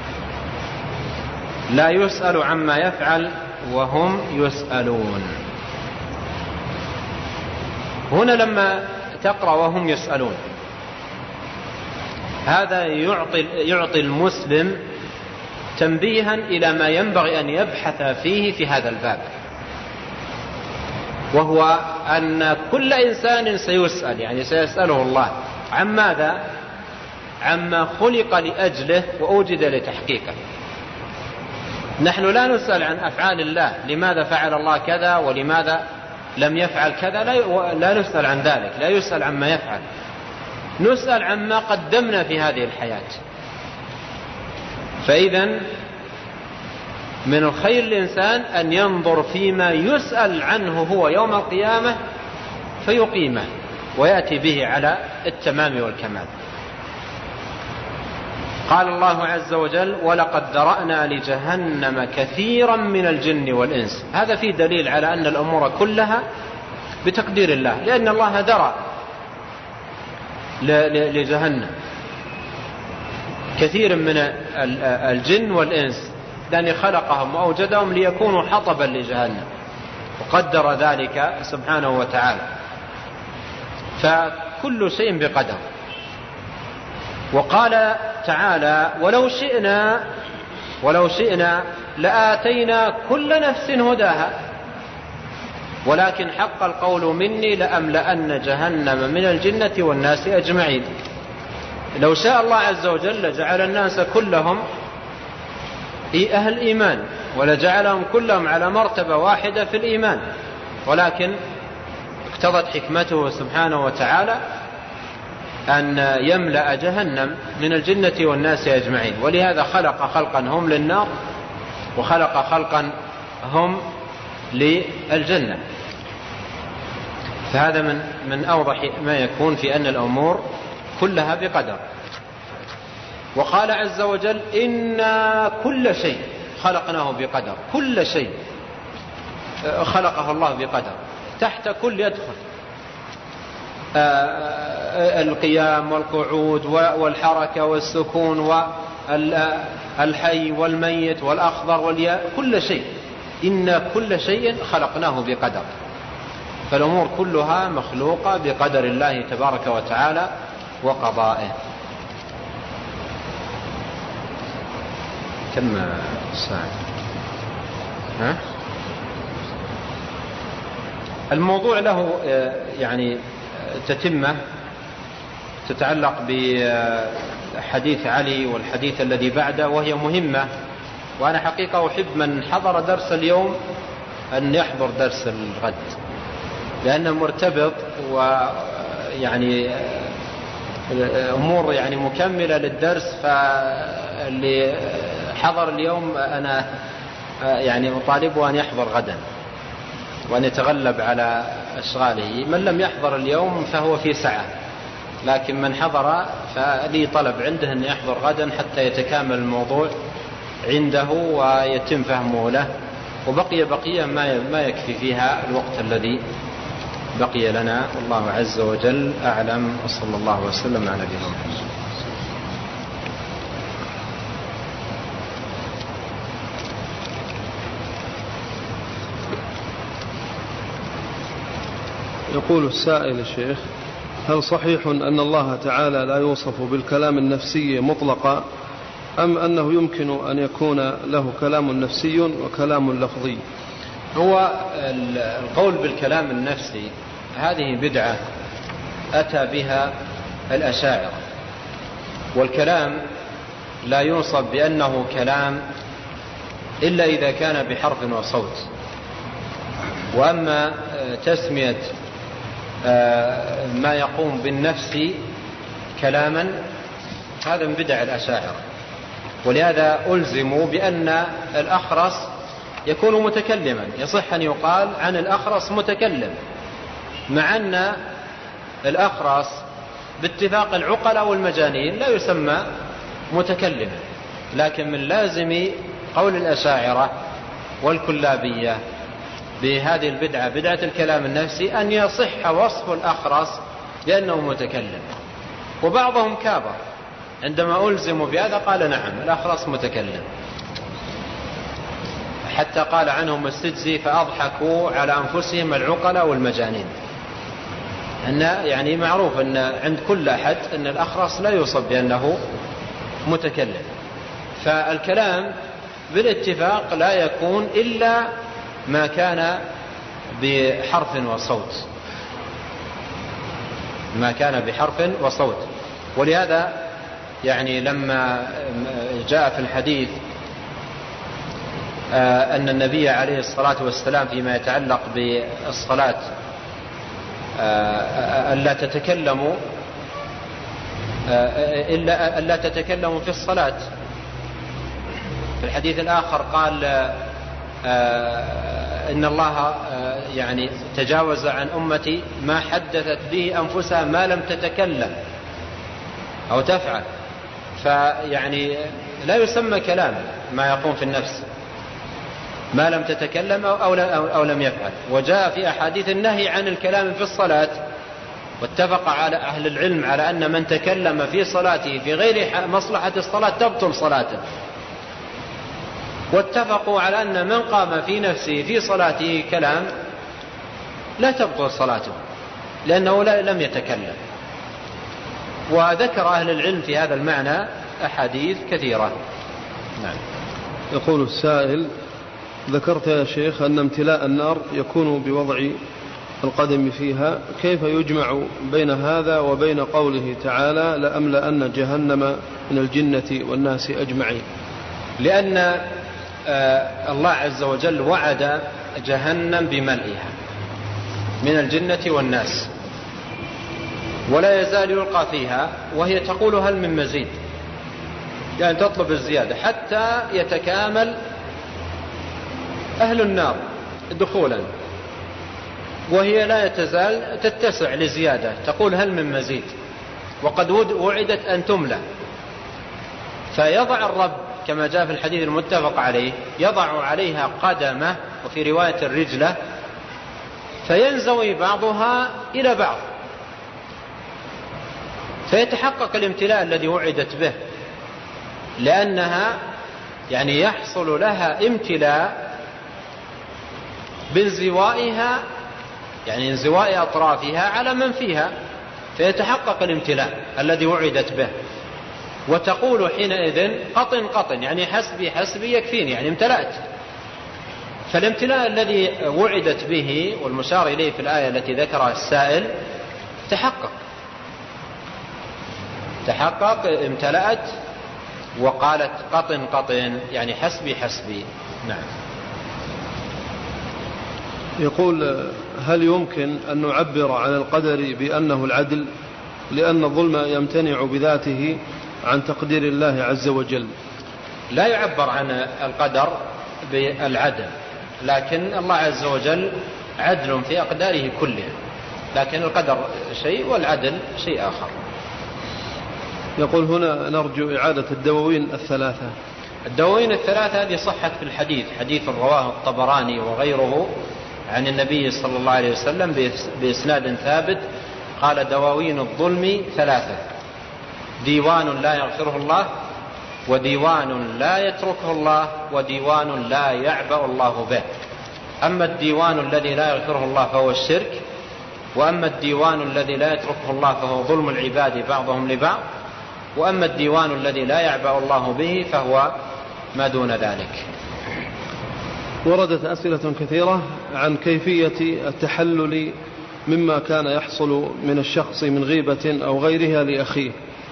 لا يسأل عما يفعل وهم يسألون. هنا لما تقرأ وهم يسألون، هذا يعطي, يعطي المسلم تنبيها إلى ما ينبغي أن يبحث فيه في هذا الباب، وهو أن كل إنسان سيسأل، يعني سيسأله الله عن ماذا؟ عما خلق لأجله وأوجد لتحقيقه. نحن لا نسأل عن أفعال الله، لماذا فعل الله كذا ولماذا لم يفعل كذا، لا نسأل عن ذلك، لا يسأل عما يفعل، نسأل عما قدمنا في هذه الحياة. فإذا من الخير الإنسان أن ينظر فيما يسأل عنه هو يوم القيامة فيقيمه ويأتي به على التمام والكمال. قال الله عز وجل ولقد ذرأنا لجهنم كثيرا من الجن والإنس. هذا فيه دليل على أن الأمور كلها بتقدير الله، لأن الله ذرأ لجهنم كثير من الجن والإنس، لأن خلقهم وأوجدهم ليكونوا حطبا لجهنم، وقدر ذلك سبحانه وتعالى. فكل شيء بقدر. وقال تعالى ولو شئنا ولو شئنا لآتينا كل نفس هداها ولكن حق القول مني لأملأن جهنم من الجنة والناس أجمعين. لو شاء الله عز وجل لجعل الناس كلهم أهل إيمان، ولجعلهم كلهم على مرتبة واحدة في الإيمان، ولكن اقتضت حكمته سبحانه وتعالى أن يملأ جهنم من الجنة والناس أجمعين. ولهذا خلق خلقا هم للنار وخلق خلقا هم للجنة. فهذا من من أوضح ما يكون في أن الأمور كلها بقدر. وقال عز وجل إنا كل شيء خلقناه بقدر. كل شيء خلقه الله بقدر، تحت كل يدخل القيام والقعود والحركة والسكون والحي والميت والأخضر والياء، كل شيء. إن كل شيء خلقناه بقدر. فالأمور كلها مخلوقة بقدر الله تبارك وتعالى وقضائه. كم ساعة؟ ها؟ الموضوع له يعني تتمة تتعلق بحديث علي والحديث الذي بعده، وهي مهمة. وأنا حقيقة أحب من حضر درس اليوم أن يحضر درس الغد، لأنه مرتبط ويعني أمور يعني مكملة للدرس. فاللي حضر اليوم أنا يعني أطالبه أن يحضر غدا، وأن يتغلب على أشغاله. من لم يحضر اليوم فهو في سعة، لكن من حضر فلي طلب عنده أن يحضر غدا حتى يتكامل الموضوع عنده ويتم فهمه له، وبقي بقية ما يكفي فيها الوقت الذي بقي لنا. والله عز وجل أعلم، وصلى الله وسلم على نبينا محمد. يقول السائل: الشيخ، هل صحيح أن الله تعالى لا يوصف بالكلام النفسي مطلقا، أم أنه يمكن أن يكون له كلام نفسي وكلام لفظي؟ هو القول بالكلام النفسي هذه بدعة أتى بها الأشاعرة، والكلام لا يوصف بأنه كلام إلا إذا كان بحرف وصوت. وأما تسمية ما يقوم بالنفس كلاما هذا من بدع الأشاعرة، ولهذا ألزموا بأن الأخرس يكون متكلما. يصح أن يقال عن الأخرس متكلم، مع أن الأخرس باتفاق العقلاء والمجانين لا يسمى متكلما، لكن من لازم قول الأشاعرة والكلابية بهذه البدعة، بدعة الكلام النفسي، أن يصح وصف الأخرس بأنه متكلم. وبعضهم كابر عندما ألزموا بهذا قال نعم الأخرس متكلم، حتى قال عنهم السدسي: فأضحكوا على أنفسهم العقلاء والمجانين. أن يعني معروف أن عند كل أحد أن الأخرس لا يوصف بأنه متكلم. فالكلام بالاتفاق لا يكون إلا ما كان بحرف وصوت، ما كان بحرف وصوت. ولهذا يعني لما جاء في الحديث أن النبي عليه الصلاة والسلام فيما يتعلق بالصلاة ألا تتكلموا إلا ألا تتكلموا في الصلاة، في الحديث الآخر قال إن الله يعني تجاوز عن أمتي ما حدثت به أنفسها ما لم تتكلم أو تفعل. فيعني لا يسمى كلام ما يقوم في النفس ما لم تتكلم أو, أو لم يفعل. وجاء في أحاديث النهي عن الكلام في الصلاة، واتفق على أهل العلم على أن من تكلم في صلاته في غير مصلحة الصلاة تبطل صلاته، واتفقوا على أن من قام في نفسه في صلاته كلام لا تبطل صلاته لأنه لم يتكلم. وذكر أهل العلم في هذا المعنى أحاديث كثيرة. نعم. يقول السائل: ذكرت يا شيخ أن امتلاء النار يكون بوضع القدم فيها، كيف يجمع بين هذا وبين قوله تعالى: لأملأن جهنم من الجنة والناس أجمعين؟ لأن الله عز وجل وعد جهنم بملئها من الجنة والناس، ولا يزال يلقى فيها وهي تقول هل من مزيد، يعني تطلب الزيادة حتى يتكامل أهل النار دخولا، وهي لا تزال تتسع لزيادة تقول هل من مزيد، وقد وعدت أن تملأ. فيضع الرب كما جاء في الحديث المتفق عليه يضع عليها قدمه، وفي رواية الرجلة، فينزوي بعضها إلى بعض فيتحقق الامتلاء الذي وعدت به، لأنها يعني يحصل لها امتلاء بانزوائها، يعني انزواء أطرافها على من فيها، فيتحقق الامتلاء الذي وعدت به، وتقول حينئذ قطن قطن، يعني حسبي حسبي يكفيني، يعني امتلأت. فالامتلاء الذي وعدت به والمشار إليه في الآية التي ذكرها السائل تحقق تحقق امتلأت، وقالت قطن قطن يعني حسبي حسبي. نعم. يقول: هل يمكن أن نعبر عن القدر بأنه العدل، لأن الظلم يمتنع بذاته عن تقدير الله عز وجل؟ لا يعبر عن القدر بالعدل، لكن الله عز وجل عدل في أقداره كلها، لكن القدر شيء والعدل شيء آخر. يقول هنا نرجو إعادة الدواوين الثلاثة. الدواوين الثلاثة هذه صحت في الحديث، حديث رواه الطبراني وغيره عن النبي صلى الله عليه وسلم بإسناد ثابت، قال: دواوين الظلم ثلاثة: ديوان لا يغفره الله، وديوان لا يتركه الله، وديوان لا يعبأ الله به. أما الديوان الذي لا يغفره الله فهو الشرك، وأما الديوان الذي لا يتركه الله فهو ظلم العباد بعضهم لبعض، وأما الديوان الذي لا يعبأ الله به فهو ما دون ذلك. وردت أسئلة كثيرة عن كيفية التحلل مما كان يحصل من الشخص من غيبة أو غيرها لأخيه.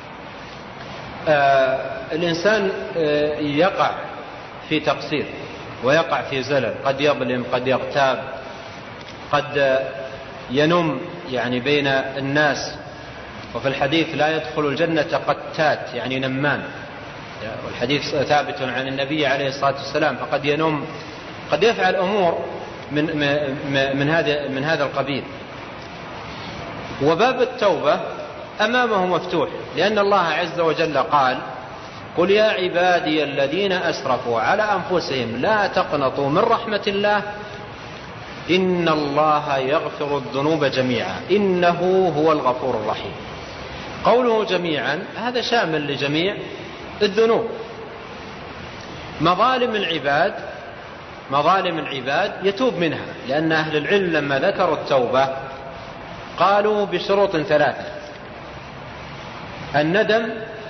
آه الإنسان آه يقع في تقصير ويقع في زلل، قد يظلم، قد يغتاب، قد ينم يعني بين الناس. وفي الحديث: لا يدخل الجنة قتات، يعني نمان، والحديث ثابت عن النبي عليه الصلاة والسلام. فقد ينم، قد يفعل أمور من, من, هذا من هذا القبيل. وباب التوبة أمامه مفتوح، لأن الله عز وجل قال: قل يا عبادي الذين أسرفوا على أنفسهم لا تقنطوا من رحمة الله إن الله يغفر الذنوب جميعا إنه هو الغفور الرحيم. قوله جميعا هذا شامل لجميع الذنوب. مظالم العباد مظالم العباد يتوب منها، لأن أهل العلم لما ذكروا التوبة قالوا بشروط ثلاثة: الندم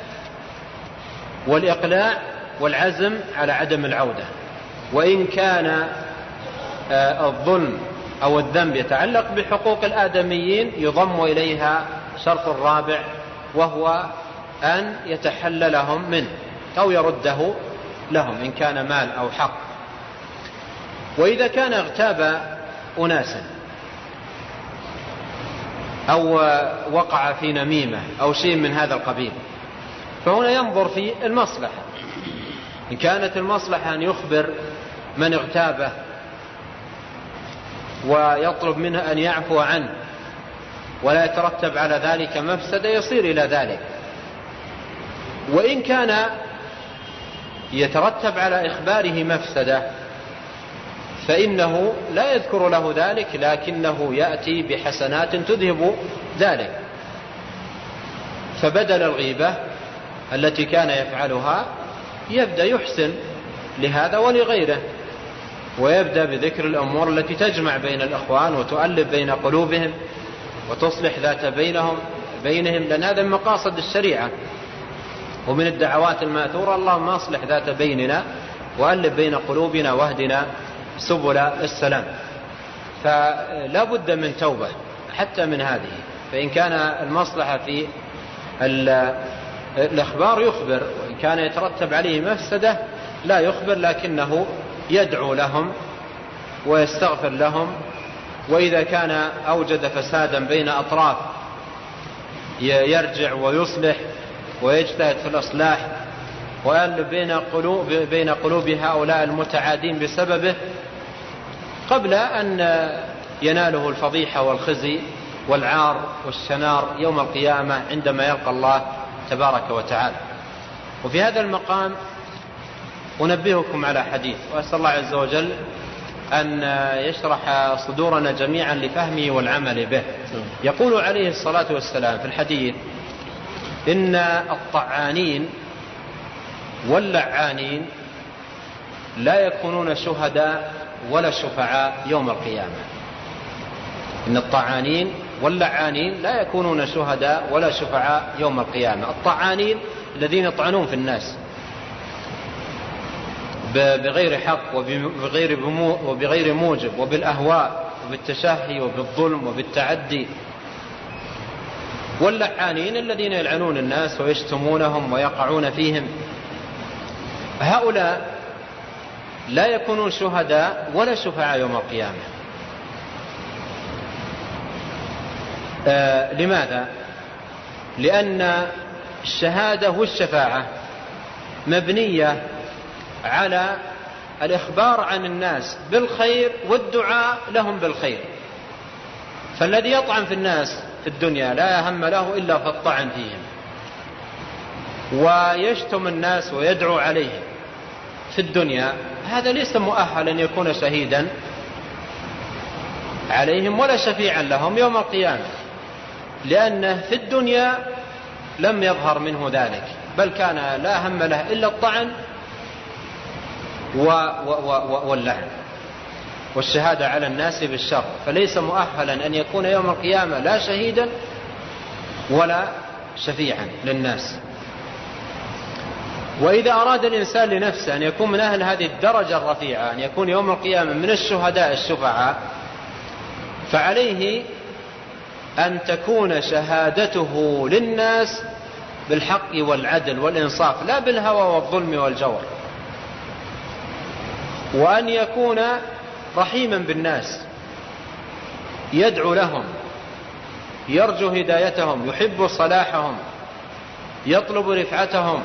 والإقلاع والعزم على عدم العودة. وإن كان الظلم أو الذنب يتعلق بحقوق الآدميين يضم إليها شرط رابع، وهو أن يتحللهم منه أو يرده لهم إن كان مال أو حق. وإذا كان اغتاب أناسا أو وقع في نميمة أو شيء من هذا القبيل، فهنا ينظر في المصلحة. إن كانت المصلحة أن يخبر من اغتابه ويطلب منه أن يعفو عنه ولا يترتب على ذلك مفسدة يصير إلى ذلك. وإن كان يترتب على إخباره مفسدة فإنه لا يذكر له ذلك، لكنه يأتي بحسنات تذهب ذلك. فبدل الغيبة التي كان يفعلها يبدأ يحسن لهذا ولغيره، ويبدأ بذكر الأمور التي تجمع بين الأخوان وتؤلف بين قلوبهم وتصلح ذات بينهم بينهم لأن هذا من مقاصد الشريعة ومن الدعوات الماثورة: اللهم أصلح ذات بيننا وألف بين قلوبنا واهدنا سبل السلام. فلا بد من توبة حتى من هذه. فإن كان المصلحة في الإخبار يخبر، وإن كان يترتب عليه مفسدة لا يخبر، لكنه يدعو لهم ويستغفر لهم. وإذا كان أوجد فسادا بين أطراف يرجع ويصلح ويجتهد في الإصلاح ويألف بين قلوب بين قلوب هؤلاء المتعادين بسببه قبل أن يناله الفضيحة والخزي والعار والشنار يوم القيامة عندما يلقى الله تبارك وتعالى. وفي هذا المقام أنبهكم على حديث، وأسأل الله عز وجل أن يشرح صدورنا جميعا لفهمه والعمل به. يقول عليه الصلاة والسلام في الحديث: إن الطعانين واللعانين لا يكونون شهداء ولا شفعاء يوم القيامة. إن الطعانين واللعانين لا يكونون شهداء ولا شفعاء يوم القيامة. الطعانين الذين يطعنون في الناس بغير حق وبغير, وبغير موجب وبالأهواء وبالتشهي وبالظلم وبالتعدي. واللعانين الذين يلعنون الناس ويشتمونهم ويقعون فيهم. هؤلاء لا يكونون شهداء ولا شفعاء يوم القيامة. آه لماذا؟ لأن الشهادة والشفاعة مبنية على الإخبار عن الناس بالخير والدعاء لهم بالخير. فالذي يطعن في الناس في الدنيا لا هم له إلا في الطعن فيهم، ويشتم الناس ويدعو عليهم في الدنيا، هذا ليس مؤهلا أن يكون شهيدا عليهم ولا شفيعا لهم يوم القيامة، لأنه في الدنيا لم يظهر منه ذلك، بل كان لا هم له إلا الطعن واللعن والشهادة على الناس بالشر، فليس مؤهلا أن يكون يوم القيامة لا شهيدا ولا شفيعا للناس. وإذا أراد الإنسان لنفسه أن يكون من أهل هذه الدرجة الرفيعة، أن يكون يوم القيامة من الشهداء الشفعاء، فعليه أن تكون شهادته للناس بالحق والعدل والإنصاف، لا بالهوى والظلم والجور، وأن يكون رحيما بالناس، يدعو لهم، يرجو هدايتهم، يحب صلاحهم، يطلب رفعتهم،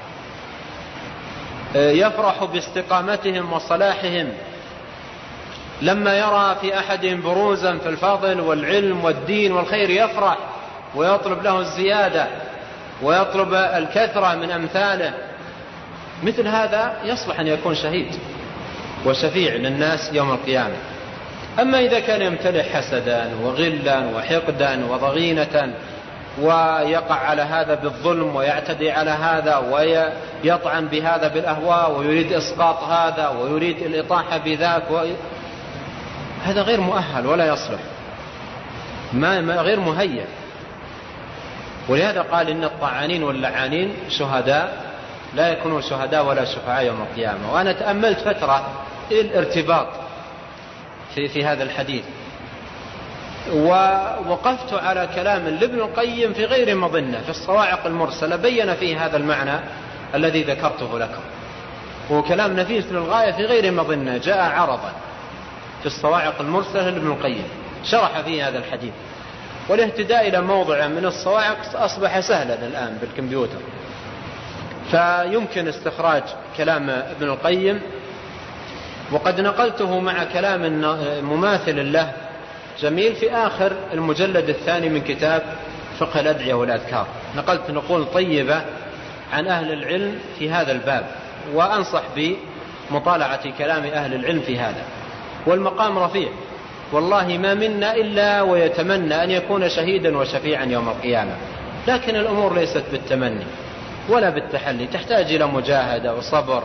يفرح باستقامتهم وصلاحهم، لما يرى في أحدهم بروزا في الفضل والعلم والدين والخير يفرح ويطلب له الزيادة ويطلب الكثرة من أمثاله. مثل هذا يصلح أن يكون شهيد وشفيع للناس يوم القيامة. أما إذا كان يمتلئ حسدا وغلا وحقدا وضغينة ويقع على هذا بالظلم ويعتدي على هذا ويطعن بهذا بالأهواء ويريد إسقاط هذا ويريد الإطاحة بذاك و... هذا غير مؤهل ولا يصلح، ما غير مهيأ. ولهذا قال إن الطاعنين واللعانين شهداء لا يكونوا شهداء ولا شفعاء يوم القيامة. وأنا تأملت فترة الارتباط في, في هذا الحديث، ووقفت على كلام لابن القيم في غير مظنة في الصواعق المرسلة، بين فيه هذا المعنى الذي ذكرته لكم، وكلام نفيس للغاية في غير مظنة، جاء عرضا في الصواعق المرسلة لابن القيم شرح فيه هذا الحديث. والاهتداء إلى موضع من الصواعق أصبح سهلا الآن بالكمبيوتر، فيمكن استخراج كلام ابن القيم، وقد نقلته مع كلام مماثل له جميل في آخر المجلد الثاني من كتاب فقه الأدعية والأذكار. نقلت نقول طيبة عن أهل العلم في هذا الباب، وأنصح بمطالعة كلام أهل العلم في هذا. والمقام رفيع، والله ما منا إلا ويتمنى أن يكون شهيدا وشفيعا يوم القيامة، لكن الأمور ليست بالتمني ولا بالتحلي، تحتاج إلى مجاهدة وصبر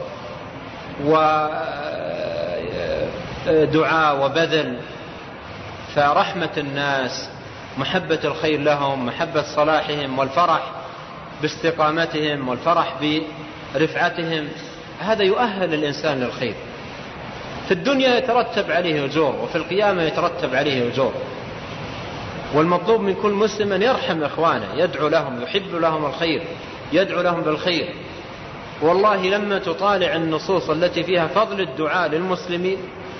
ودعاء وبذل. فرحمة الناس، محبة الخير لهم، محبة صلاحهم، والفرح باستقامتهم، والفرح برفعتهم، هذا يؤهل الإنسان للخير. في الدنيا يترتب عليه أجور، وفي القيامة يترتب عليه أجور. والمطلوب من كل مسلم أن يرحم إخوانه، يدعو لهم، يحب لهم الخير، يدعو لهم بالخير. والله لما تطالع النصوص التي فيها فضل الدعاء للمسلمين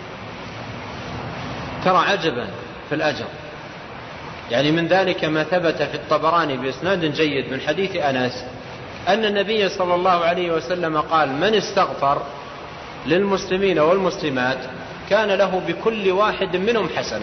ترى عجبا في الأجر. يعني من ذلك ما ثبت في الطبراني بإسناد جيد من حديث أنس أن النبي صلى الله عليه وسلم قال: من استغفر للمسلمين والمسلمات كان له بكل واحد منهم حسنة.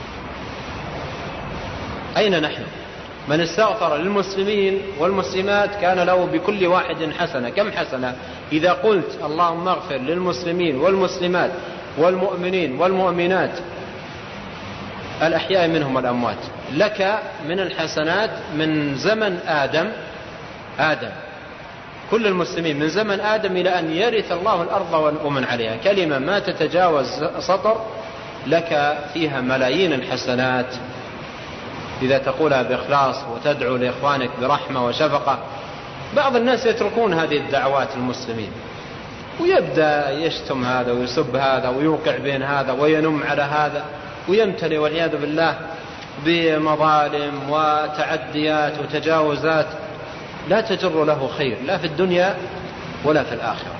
أين نحن؟ من استغفر للمسلمين والمسلمات كان له بكل واحد حسنة. كم حسنة؟ إذا قلت اللهم اغفر للمسلمين والمسلمات والمؤمنين والمؤمنات الأحياء منهم والأموات، لك من الحسنات من زمن آدم آدم كل المسلمين من زمن آدم إلى أن يرث الله الأرض ومن عليها، كلمة ما تتجاوز سطر، لك فيها ملايين الحسنات إذا تقولها بإخلاص وتدعو لإخوانك برحمة وشفقة. بعض الناس يتركون هذه الدعوات المسلمين ويبدأ يشتم هذا ويسب هذا ويوقع بين هذا وينم على هذا ويمتلئ والعياذ بالله بمظالم وتعديات وتجاوزات لا تجر له خير لا في الدنيا ولا في الآخرة.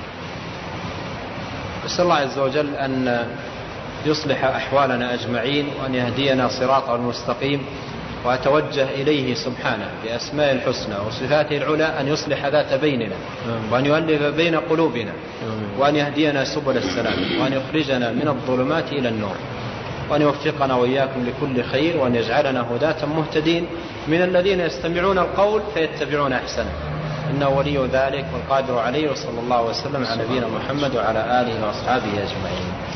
أسأل الله عز وجل أن يصلح أحوالنا أجمعين وأن يهدينا صراطا المستقيم، وأتوجه إليه سبحانه بأسماء الحسنى وصفاته العلى أن يصلح ذات بيننا وأن يؤلف بين قلوبنا وأن يهدينا سبل السلام وأن يخرجنا من الظلمات إلى النور وأن يوفقنا وإياكم لكل خير وأن يجعلنا هداة مهتدين من الذين يستمعون القول فيتبعون أحسنه، إنه ولي ذلك والقادر عليه. وصلى الله وسلم على نبينا محمد وعلى آله وأصحابه أجمعين.